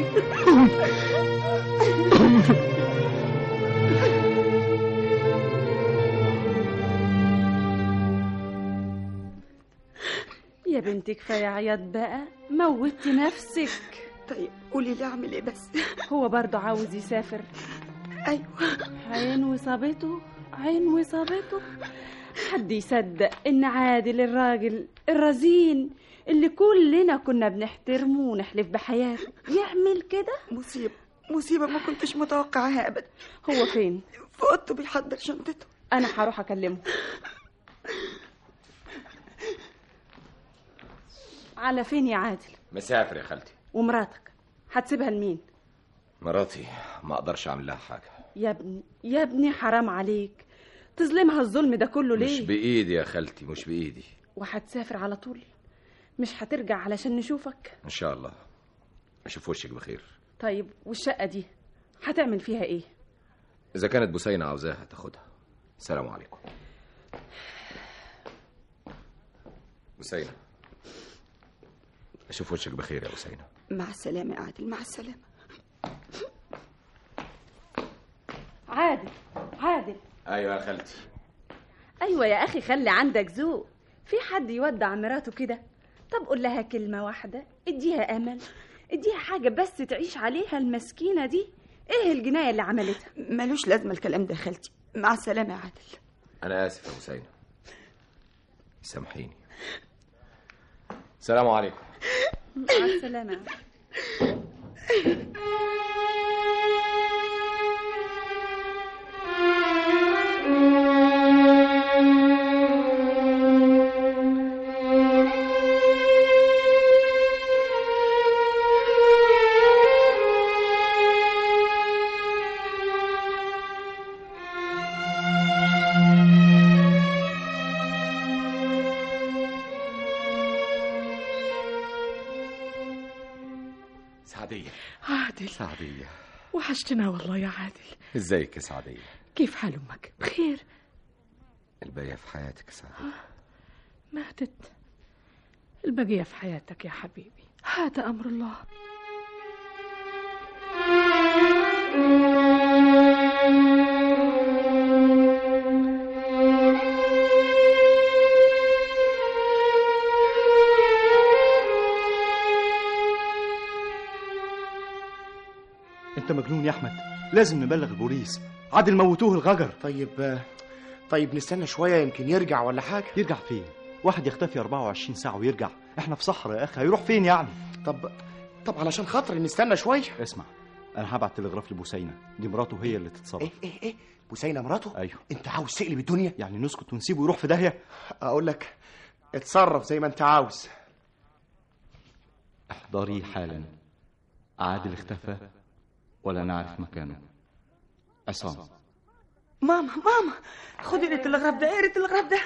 يا بنتي كفايه عياط بقى، موتي نفسك. طيب قولي لي اعمل ايه بس؟ هو برضه عاوز يسافر؟ ايوه. عين وصابته عين وصابته. حد يصدق ان عادل الراجل الرزين اللي كلنا كنا بنحترمه ونحلف بحياته يعمل كده؟ مصيبه مصيبه ما كنتش متوقعاها ابدا. هو فين؟ في اوضته بيحضر شنطته. انا هروح اكلمه. على فين يا عادل؟ مسافر يا خالتي. ومراتك هتسيبها لمين؟ مراتي ما اقدرش اعمل لها حاجه. يا ابني يا ابني حرام عليك، تظلمها الظلم ده كله ليه؟ مش بايدي يا خالتي مش بايدي. وهتسافر على طول؟ مش هترجع علشان نشوفك؟ ان شاء الله اشوف وشك بخير. طيب والشقه دي هتعمل فيها ايه؟ اذا كانت بوسينة عاوزاها تاخدها. السلام عليكم. بوسينة اشوف وشك بخير يا بوسينة. مع السلامه يا عادل. مع السلامه. عادل عادل. ايوه يا خالتي. ايوه يا اخي خلي عندك ذوق. في حد يودع مراته كده؟ طب قول لها كلمه واحده، اديها امل، اديها حاجه بس تعيش عليها المسكينه دي. ايه الجنايه اللي عملتها؟ ملوش لازمه الكلام ده يا خالتي. مع السلامه يا عادل. انا اسف يا بوسينة، سامحيني. السلام عليكم. مع السلامه. عادل. سعدية، وحشتنا والله يا عادل. ازيك يا سعدية؟ كيف حال امك؟ بخير؟ الباقية في حياتك يا سعدية. ماتت. البقية في حياتك يا حبيبي، هذا أمر الله. انت مجنون يا احمد، لازم نبلغ البوليس. عادل موتوه الغجر. طيب طيب نستنى شويه يمكن يرجع ولا حاجه. يرجع فين؟ واحد يختفي أربعة وعشرين ساعة ويرجع؟ احنا في صحراء يا اخي، هيروح فين يعني؟ طب طب علشان خاطر نستنى شويه. اسمع، انا هبعت تلغراف لبوسينة، دي مراته هي اللي تتصرف. ايه ايه ايه بوسينة مراته؟ ايوه. انت عاوز تقلب الدنيا؟ يعني نسكت ونسيبه يروح في داهيه؟ اقول لك اتصرف زي ما انت عاوز. احضري حالا، عادل اختفى ولا نعرف مكانه. عصام. ماما ماما خدي لي التلغراف ده. اقري التلغراف ده.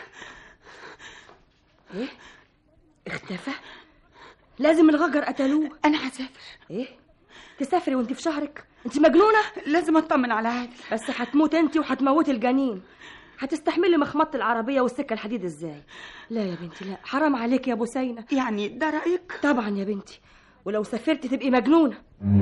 ايه اختفى؟ لازم الغجر قتلوه. انا هسافر. ايه تسافري وانت في شهرك؟ انت مجنونه. لازم اطمن على عادل. بس هتموت انت وهتموتي الجنين. هتستحملي مخمطة العربيه والسكه الحديد ازاي؟ لا يا بنتي لا، حرام عليك يا بوسينة. يعني ده رايك؟ طبعا يا بنتي، ولو سافرتي تبقي مجنونه.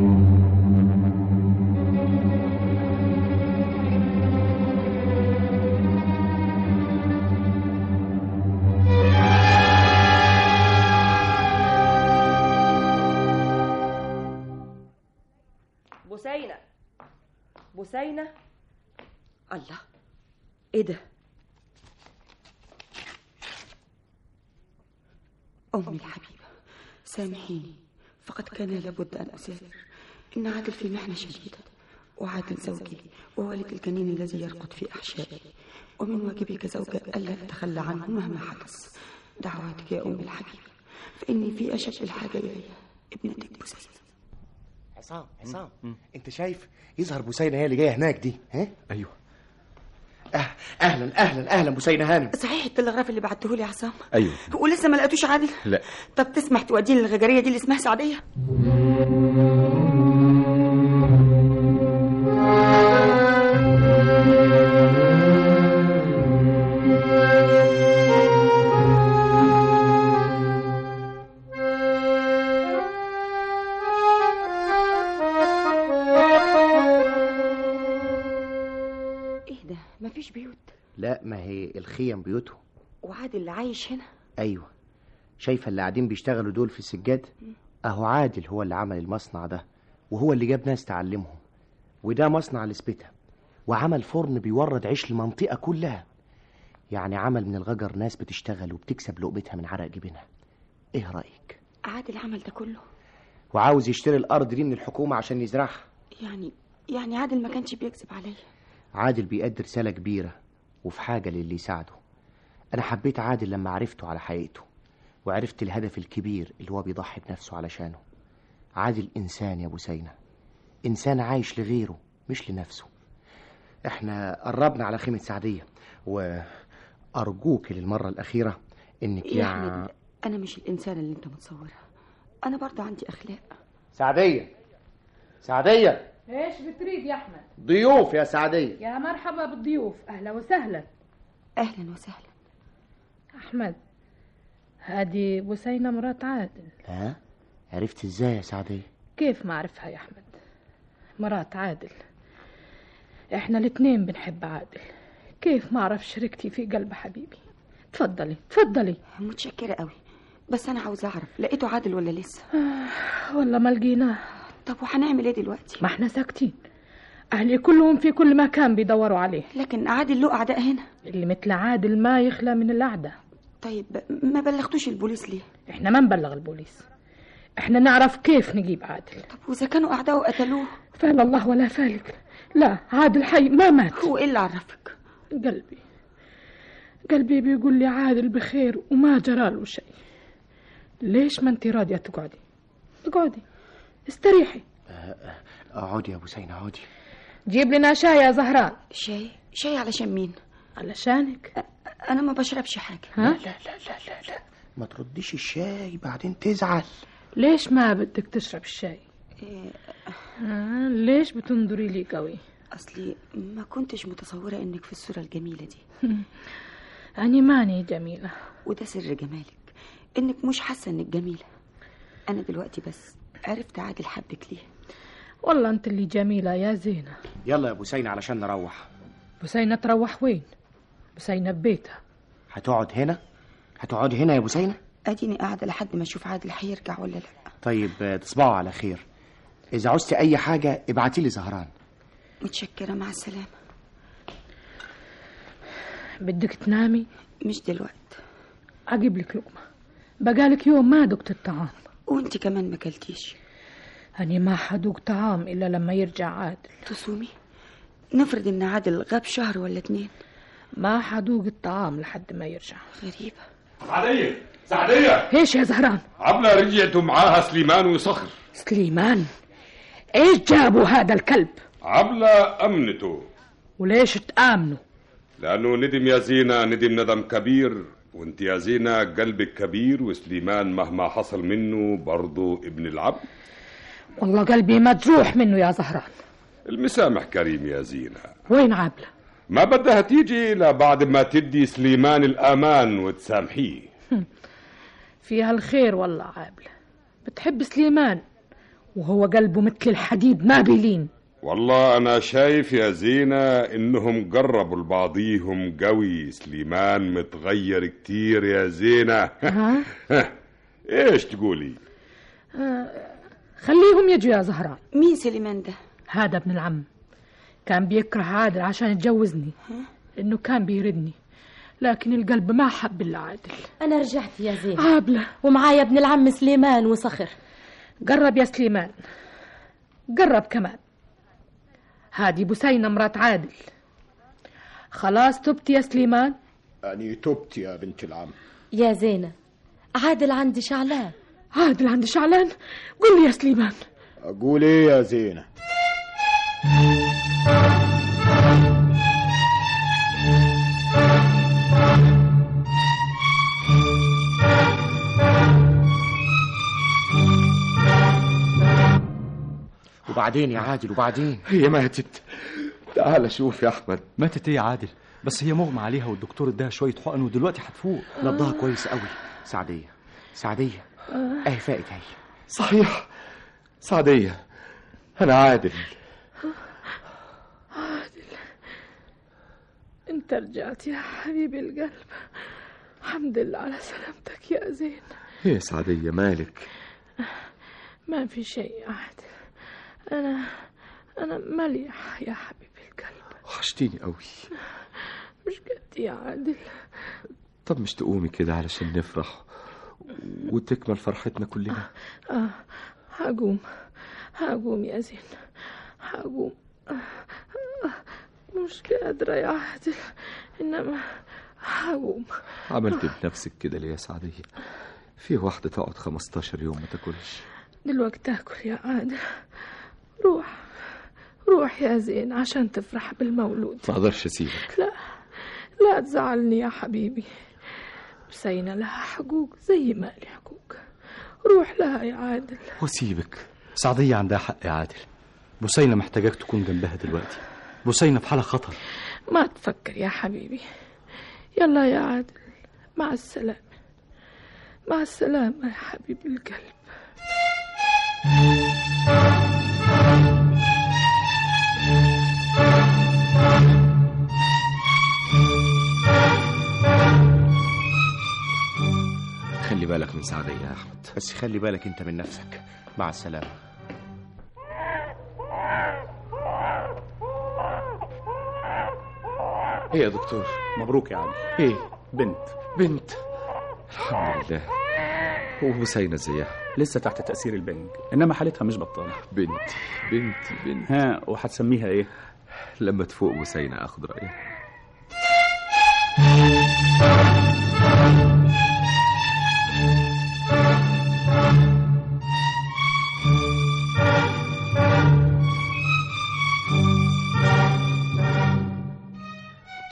بوسينة بوسينة. الله، ايه ده؟ أمي الحبيبة سامحيني، فقد كان لابد أن أسافر. إن عادل في محنة شديدة، وعادل زوجي ووالد الجنين الذي يرقد في أحشائي، ومن واجبي كزوجة ألا أتخلى عنه مهما حدث. دعواتك يا أمي الحبيبة، فإني في أشد الحاجة إلي ابنتك بوسينة. عصام عصام انت شايف؟ يظهر بوسينة هي اللي جايه هناك دي. ها؟ ايوه. أه اهلا اهلا اهلا بوسينة هانم. صحيح التلغراف اللي بعته لي يا عصام؟ ايوه. ولسه ما لقيتوش عادل؟ لا. طب تسمح توديني للغجريه دي اللي اسمها سعديه؟ مفيش بيوت؟ لا، ما هي الخيم بيوتهم. وعادل اللي عايش هنا؟ ايوه. شايفه اللي قاعدين بيشتغلوا دول في السجاد؟ اهو عادل هو اللي عمل المصنع ده، وهو اللي جاب ناس تعلمهم. وده مصنع لسبتها، وعمل فرن بيورد عيش المنطقه كلها. يعني عمل من الغجر ناس بتشتغل وبتكسب لقمتها من عرق جبينها. ايه رايك؟ عادل عمل ده كله وعاوز يشتري الارض دي من الحكومه عشان يزرعها. يعني يعني عادل ما كانش بيكذب عليا. عادل بيقدر رسالة كبيرة وفي حاجة للي يساعده. أنا حبيت عادل لما عرفته على حقيقته، وعرفت الهدف الكبير اللي هو بيضحي بنفسه علشانه. عادل إنسان يا بوسينة، إنسان عايش لغيره مش لنفسه. إحنا قربنا على خيمة سعدية، وأرجوك للمرة الأخيرة إنك يا يعني... أحمد، أنا مش الإنسان اللي أنت متصورها. أنا برضه عندي أخلاق. سعدية سعدية. ايش بتريد يا احمد؟ ضيوف يا سعدية. يا مرحبا بالضيوف، اهلا وسهلا. اهلا وسهلا. احمد، هذه بوسينة مرات عادل. ها؟ عرفت ازاي يا سعدية؟ كيف ما اعرفها يا احمد؟ مرات عادل. احنا الاثنين بنحب عادل. كيف ما اعرف شركتي في قلب حبيبي. تفضلي تفضلي. متشكرة قوي، بس انا عاوز اعرف لقيته عادل ولا لسه؟ آه والله ما لقيناه. طب وهنعمل ايه دلوقتي؟ ما احنا ساكتين، اهلي كلهم في كل مكان بيدوروا عليه. لكن عادل له اعداء هنا. اللي مثل عادل ما يخلى من الاعداء. طيب ما بلغتوش البوليس ليه؟ احنا ما نبلغ البوليس، احنا نعرف كيف نجيب عادل. طب واذا كانوا اعداءه قتلوه؟ فعل الله ولا فالك. لا، عادل حي ما مات. هو ايه اللي عرفك؟ قلبي قلبي بيقول لي عادل بخير وما جراله شيء. ليش ما انت راضيه تقعدي؟ اقعدي استريحي. اقعدي يا بوسينة اقعدي. جيب لنا شاي يا زهران. شاي؟ شاي علشان مين؟ علشانك. انا ما بشربش حاجه. ها؟ لا لا لا لا لا ما ترديش الشاي بعدين تزعل. ليش ما بدك تشرب الشاي؟ آه ليش بتنظري لي قوي؟ أصلي ما كنتش متصورة إنك في الصورة الجميلة دي. أنا ماني جميلة، وده سر جمالك، إنك مش حاسة إنك جميلة. أنا دلوقتي بس عرفت عادل حبك ليه. والله أنت اللي جميلة يا زينة. يلا يا بوسينة علشان نروح. بوسينة تروح وين؟ بوسينة ببيتها. هتقعد هنا؟ هتقعد هنا يا بوسينة؟ أديني قاعدة لحد ما أشوف عادل هيرجع ولا لأ. طيب تصبحوا على خير. إذا عوزتي أي حاجة ابعتيلي زهران. متشكرة، مع السلامة. بدك تنامي؟ مش دلوقتي. أجيب لك لقمة، بقالك يوم ما دقت الطعام. وانت كمان ما كلتيش. أنا ما حدوق طعام إلا لما يرجع عادل. تصومي؟ نفرض إن عادل غاب شهر ولا اتنين. ما حدوق الطعام لحد ما يرجع. غريبة. سعدية سعدية، ايش يا زهران؟ عبلة رجعت معاها سليمان وصخر. سليمان؟ ايش جابوا هذا الكلب؟ عبلة أمنته. وليش تآمنوا؟ لأنه ندم يا زينة، ندم ندم كبير، وانت يا زينة قلبك كبير، وسليمان مهما حصل منه برضو ابن العبد. والله قلبي مجروح منه يا زهران. المسامح كريم يا زينة. وين عبلة؟ ما بدها تيجي إلا بعد ما تدي سليمان الأمان وتسامحيه. فيها الخير والله عابلة، بتحب سليمان وهو قلبه مثل الحديد ما بيلين. والله أنا شايف يا زينة إنهم قربوا لبعضيهم قوي. سليمان متغير كتير يا زينة. ها؟ إيش تقولي؟ آه خليهم يجوا يا زهران. مين سليمان ده؟ هذا ابن العم، كان بيكره عادل عشان يتجوزني، إنه كان بيردني، لكن القلب ما حب إلا عادل. أنا رجعت يا زين عابلة، ومعايا ابن العم سليمان وصخر. قرب يا سليمان، قرب كمان. هادي بوسينة مرات عادل. خلاص تبت يا سليمان؟ أني تبت يا بنت العم. يا زينة، عادل عندي شعلان. عادل عندي شعلان؟ قل لي يا سليمان. أقول إيه يا زينة؟ وبعدين يا عادل وبعدين؟ هي ماتت. تعال شوف يا أحمد. ماتت ايه يا عادل؟ بس هي مغمى عليها والدكتور اداها شوية حقن ودلوقتي هتفوق. نبضها كويس قوي. سعدية سعدية اهي فاقت اهي. صحيح سعدية، أنا عادل. عادل، انت رجعت يا حبيبي القلب. الحمد لله على سلامتك يا زين. ايه سعدية مالك؟ ما في شيء يا عادل، أنا أنا مليح يا حبيبي القلب. وحشتيني قوي. مش قد يا عادل. طب مش تقومي كده علشان نفرح وتكمل فرحتنا كلنا؟ آه هقوم هقوم يا زين، هقوم. آه مش قادرة يا عادل، إنما هقوم. عملت بنفسك كده ليه يا سعدية؟ في واحدة تقعد خمستاشر يوم ما تاكلش. دلوقتي تاكل يا عادل. روح روح يا زين عشان تفرح بالمولود. ما اقدرش اسيبك. لا لا تزعلني يا حبيبي. بسينة لها حقوق زي ما لي حقوق. روح لها يا عادل. وسيبك. سعدية عندها حق يا عادل. بسينة محتاجاك تكون جنبها دلوقتي. بسينة في حالة خطر. ما تفكر يا حبيبي. يلا يا عادل، مع السلامة. مع السلامة يا حبيبي القلب. خلي بالك من سعدية يا أحمد. بس خلي بالك انت من نفسك. مع السلامة. ايه يا دكتور؟ مبروك يا علي. ايه؟ بنت. بنت الحمد لله. وبسينة ازيها؟ لسه تحت تأثير البنج، انما حالتها مش بطالة. بنتي بنتي بنتي. ها، وهتسميها ايه؟ لما تفوق بسينة اخد رأيها.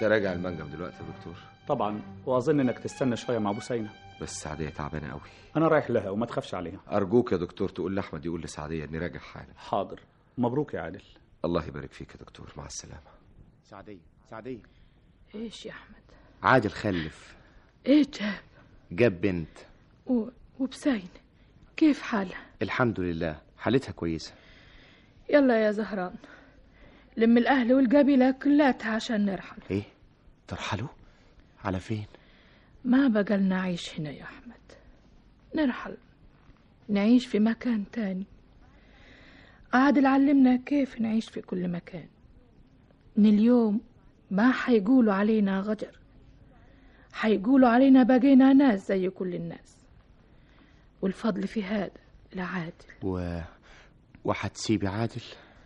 انت راجع المنجم دلوقتي يا دكتور؟ طبعا، واظن انك تستنى شويه مع بوسينه. بس سعديه تعبانه قوي. انا رايح لها وما تخافش عليها. ارجوك يا دكتور تقول لاحمد يقول لسعديه اني راجع حالا. حاضر. مبروك يا عادل. الله يبارك فيك يا دكتور، مع السلامه. سعديه سعديه ايش يا احمد؟ عادل خلف. ايه جاب؟ جاب بنت. و... وبسين كيف حالها؟ الحمد لله حالتها كويسه. يلا يا زهران، لم الاهل والقبيله كلاتها عشان نرحل. ايه ترحلوا؟ على فين؟ ما بقالنا نعيش هنا يا احمد، نرحل نعيش في مكان تاني. عادل علمنا كيف نعيش في كل مكان. من اليوم ما حيقولوا علينا غجر، حيقولوا علينا بقينا ناس زي كل الناس، والفضل في هذا لعادل. و... وحتسيبي عادل؟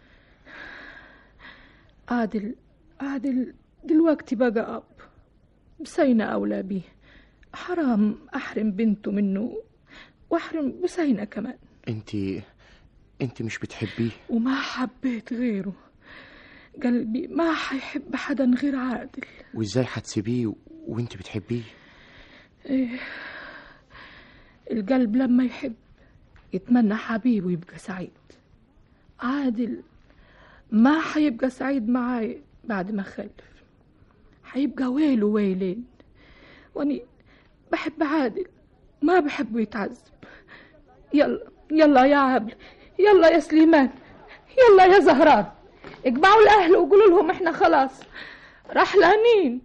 عادل عادل دلوقتي بقى أب، بسينة أولى بيه. حرام أحرم بنته منه وأحرم بسينة كمان. انتي انتي مش بتحبيه؟ وما حبيت غيره، قلبي ما حيحب حدا غير عادل. وازاي حتسيبيه و... وانتي بتحبيه؟ إيه، القلب لما يحب يتمنى حبيبه يبقى سعيد. عادل ما حيبقى سعيد معاي بعد ما خلف، حيبقى ويل وويلين. واني بحب عادل ما بحبه يتعذب. يلا يلا يا عبل، يلا يا سليمان، يلا يا زهران، اجمعوا الاهل وقولوا لهم احنا خلاص رحلانين.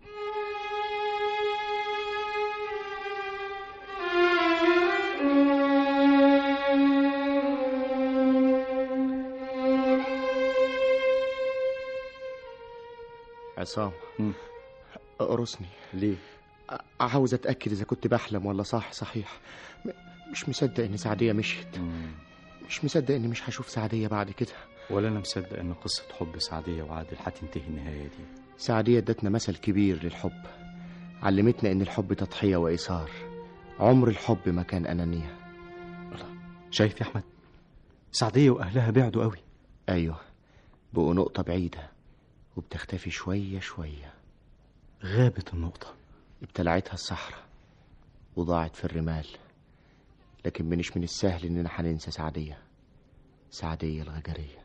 عصام، اقرصني. ليه؟ عاوز اتاكد اذا كنت بحلم ولا صح. صحيح مش مصدق ان سعديه مشيت. مم. مش مصدق اني مش هشوف سعديه بعد كده. ولا انا مصدق ان قصه حب سعديه وعادل هتنتهي النهايه دي. سعديه ادتنا مثل كبير للحب، علمتنا ان الحب تضحيه وايثار، عمر الحب ما كان انانيه. شايف يا احمد، سعديه واهلها بعدوا قوي. ايوه، بقوا نقطه بعيده وبتختفي شويه شويه. غابت النقطه، ابتلعتها الصحراء وضاعت في الرمال. لكن مش من السهل اننا هننسى سعديه، سعديه الغجريه.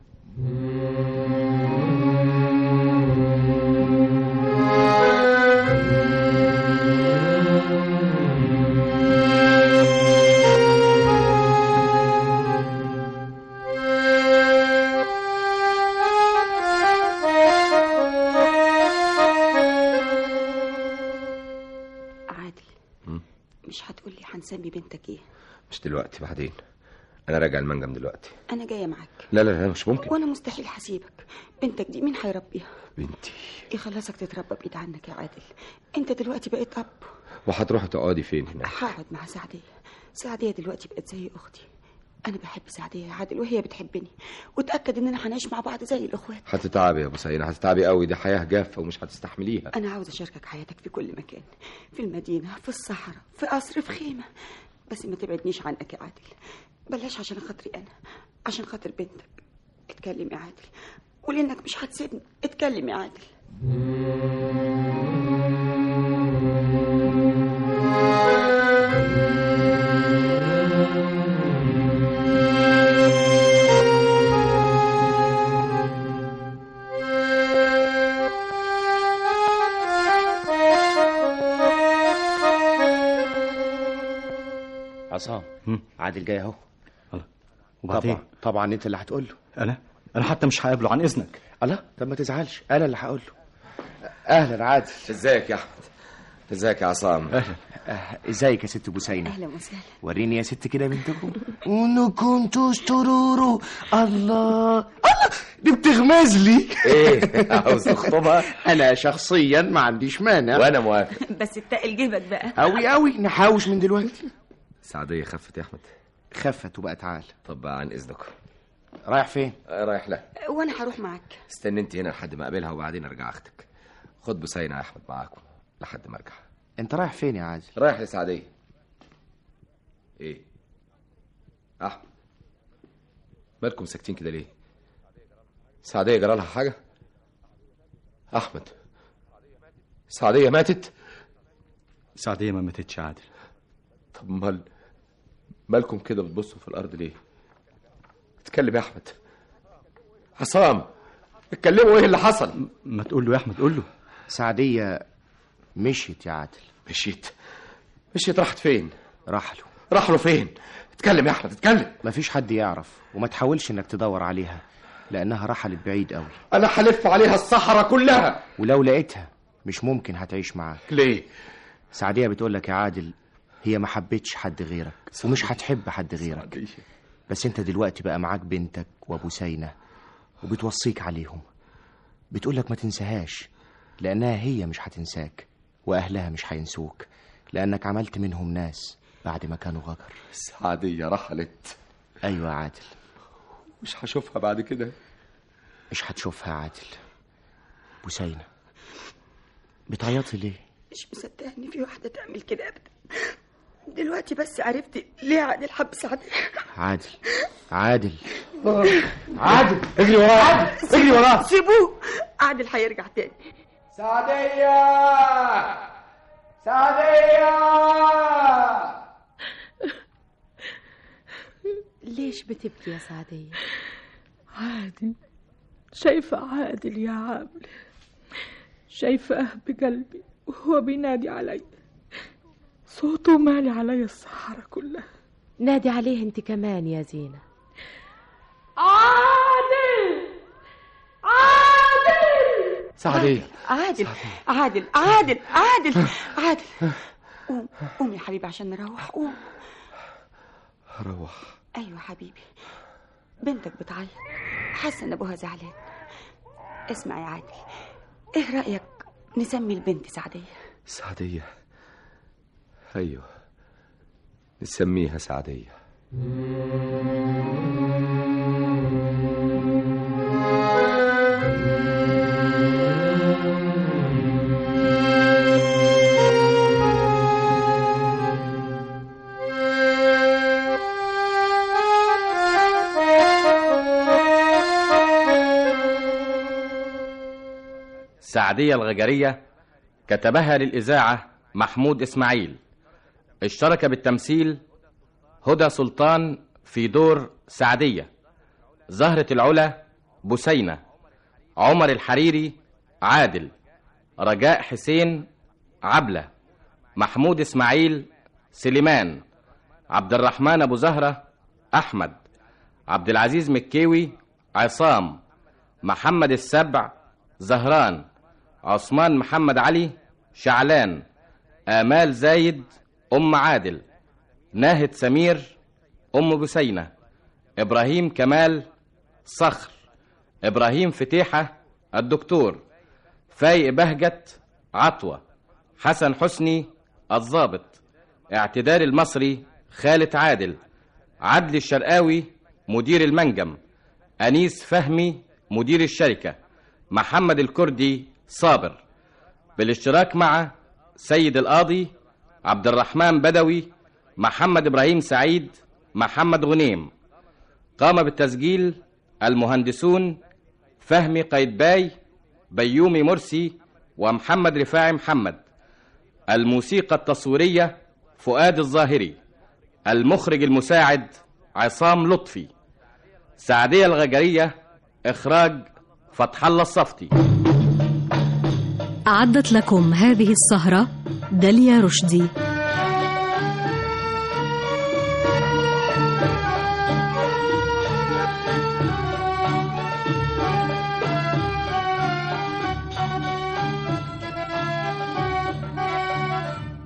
مش هتقولي هنسمي بنتك ايه؟ مش دلوقتي، بعدين. انا راجع المنجم دلوقتي. انا جايه معاك. لا لا لا مش ممكن. وانا مستحيل هسيبك. بنتك دي مين هيربيها؟ بنتي. يخلصك تتربى بعيد عنك يا عادل. انت دلوقتي بقيت اب. وهتروحي تقعدي فين هناك؟ هقعد مع سعديه. سعديه دلوقتي بقت زي اختي. انا بحب سعديه يا عادل وهي بتحبني، وتاكد اننا هنعيش مع بعض زي الاخوات. هتتعبي يا بوسينه، هتتعبي قوي، دي حياه جافه ومش هتستحمليها. انا عاوز اشاركك حياتك في كل مكان، في المدينه، في الصحراء، في قصر، في خيمه، بس ما تبعدنيش عنك يا عادل. بلاش عشان خاطري انا، عشان خاطر بنتك. اتكلم يا عادل، قول انك مش هتسيبني. اتكلم يا عادل. عصام، عادل جاي اهو. وبعدين؟ طبعا طبعا انت اللي هتقول له. انا انا حتى مش هقابله عن اذنك. الله، طب ما تزعلش، انا اللي هقول له. اهلا عادل. ازيك يا احمد؟ ازيك يا عصام؟ اهلا. أه، ازيك يا ست بوسينه؟ اهلا وسهلا. وريني يا ست كده بنتكم. انا كنت استرورو. الله الله، دي بتغمز لي. ايه، عاوز تخطبها؟ انا شخصيا ما عنديش مانع. وانا موافق. بس اتقل جيبك بقى. قوي قوي، نحاوش من دلوقتي. سعديه خفت يا احمد؟ خفت وبقى تعال. طب عن اذنك. رايح فين؟ آه رايح لها. وانا هروح معاك. استنى انت هنا لحد ما اقابلها وبعدين ارجع اخدك. خد بوسينه يا احمد معاكم لحد ما ارجع. انت رايح فين يا عادل؟ رايح لسعديه. ايه احمد، مالكم ساكتين كده ليه؟ سعديه جرى لها حاجه؟ احمد سعدية ماتت؟ سعدية ما ماتتش يا عادل. طب مال مالكم كده بتبصوا في الأرض ليه؟ اتكلم يا أحمد. عصام اتكلموا، ايه اللي حصل؟ ما تقول له يا أحمد، قول له. سعدية مشيت يا عادل. مشيت؟ مشيت راحت فين؟ رحلوا. رحلوا فين؟ اتكلم يا أحمد، اتكلم. مفيش حد يعرف، وما تحاولش انك تدور عليها لأنها رحلت بعيد قوي. أنا حلف عليها الصحراء كلها. ولو لقيتها مش ممكن هتعيش معاك. ليه؟ سعدية بتقولك يا عادل هي ما حبتش حد غيرك ومش هتحب حد غيرك. سعدية. بس انت دلوقتي بقى معاك بنتك وابو سينة وبتوصيك عليهم، بتقولك ما تنساهاش لأنها هي مش هتنساك، وأهلها مش هينسوك لأنك عملت منهم ناس بعد ما كانوا غجر. سعدية رحلت. أيوة يا عادل. مش هشوفها بعد كده. مش هتشوفها يا عادل. بوسينة بتعيطي ليه؟ مش مصدقه ان في واحده تعمل كده ابدا. دلوقتي بس عرفت ليه عادل حب سعدية. عادل عادل عادل اجري وراه، اجري وراه. سيبوه، عادل هيرجع تاني. سعدية سعدية ليش بتبكي يا سعدية؟ عادل، شايفة عادل يا عامل، شايفاه بقلبي وهو بينادي علي، صوته مالي علي الصحراء كلها. نادي عليه انت كمان يا زينة. عادل عادل سعدية. عادل عادل عادل عادل عادل قوم قوم يا حبيبي عشان نروح. قوم. روح. ايوه حبيبي، بنتك بتعيط، حاسه ان ابوها زعلان. اسمع يا عادل، ايه رايك نسمي البنت سعدية؟ سعدية، ايوه نسميها سعدية. سعدية الغجرية كتبها للإذاعة محمود إسماعيل. اشترك بالتمثيل هدى سلطان في دور سعدية، زهرة العلا بوسينة، عمر الحريري عادل، رجاء حسين عبلة، محمود إسماعيل سليمان، عبد الرحمن أبو زهرة أحمد، عبد العزيز مكيوي عصام، محمد السبع زهران، عثمان محمد علي شعلان، آمال زايد أم عادل، ناهد سمير أم بسينة، إبراهيم كمال صخر، إبراهيم فتيحة الدكتور، فايق بهجت عطوة، حسن حسني الضابط، اعتدال المصري خالد عادل، عدل الشرقاوي مدير المنجم، أنيس فهمي مدير الشركة، محمد الكردي صابر، بالاشتراك مع سيد القاضي عبد الرحمن بدوي، محمد إبراهيم سعيد، محمد غنيم. قام بالتسجيل المهندسون فهمي قيدباي، بيومي مرسي، ومحمد رفاعي محمد. الموسيقى التصويرية فؤاد الظاهري. المخرج المساعد عصام لطفي. سعدية الغجرية إخراج فتح الله الصفتي. أعدت لكم هذه السهرة داليا رشدي.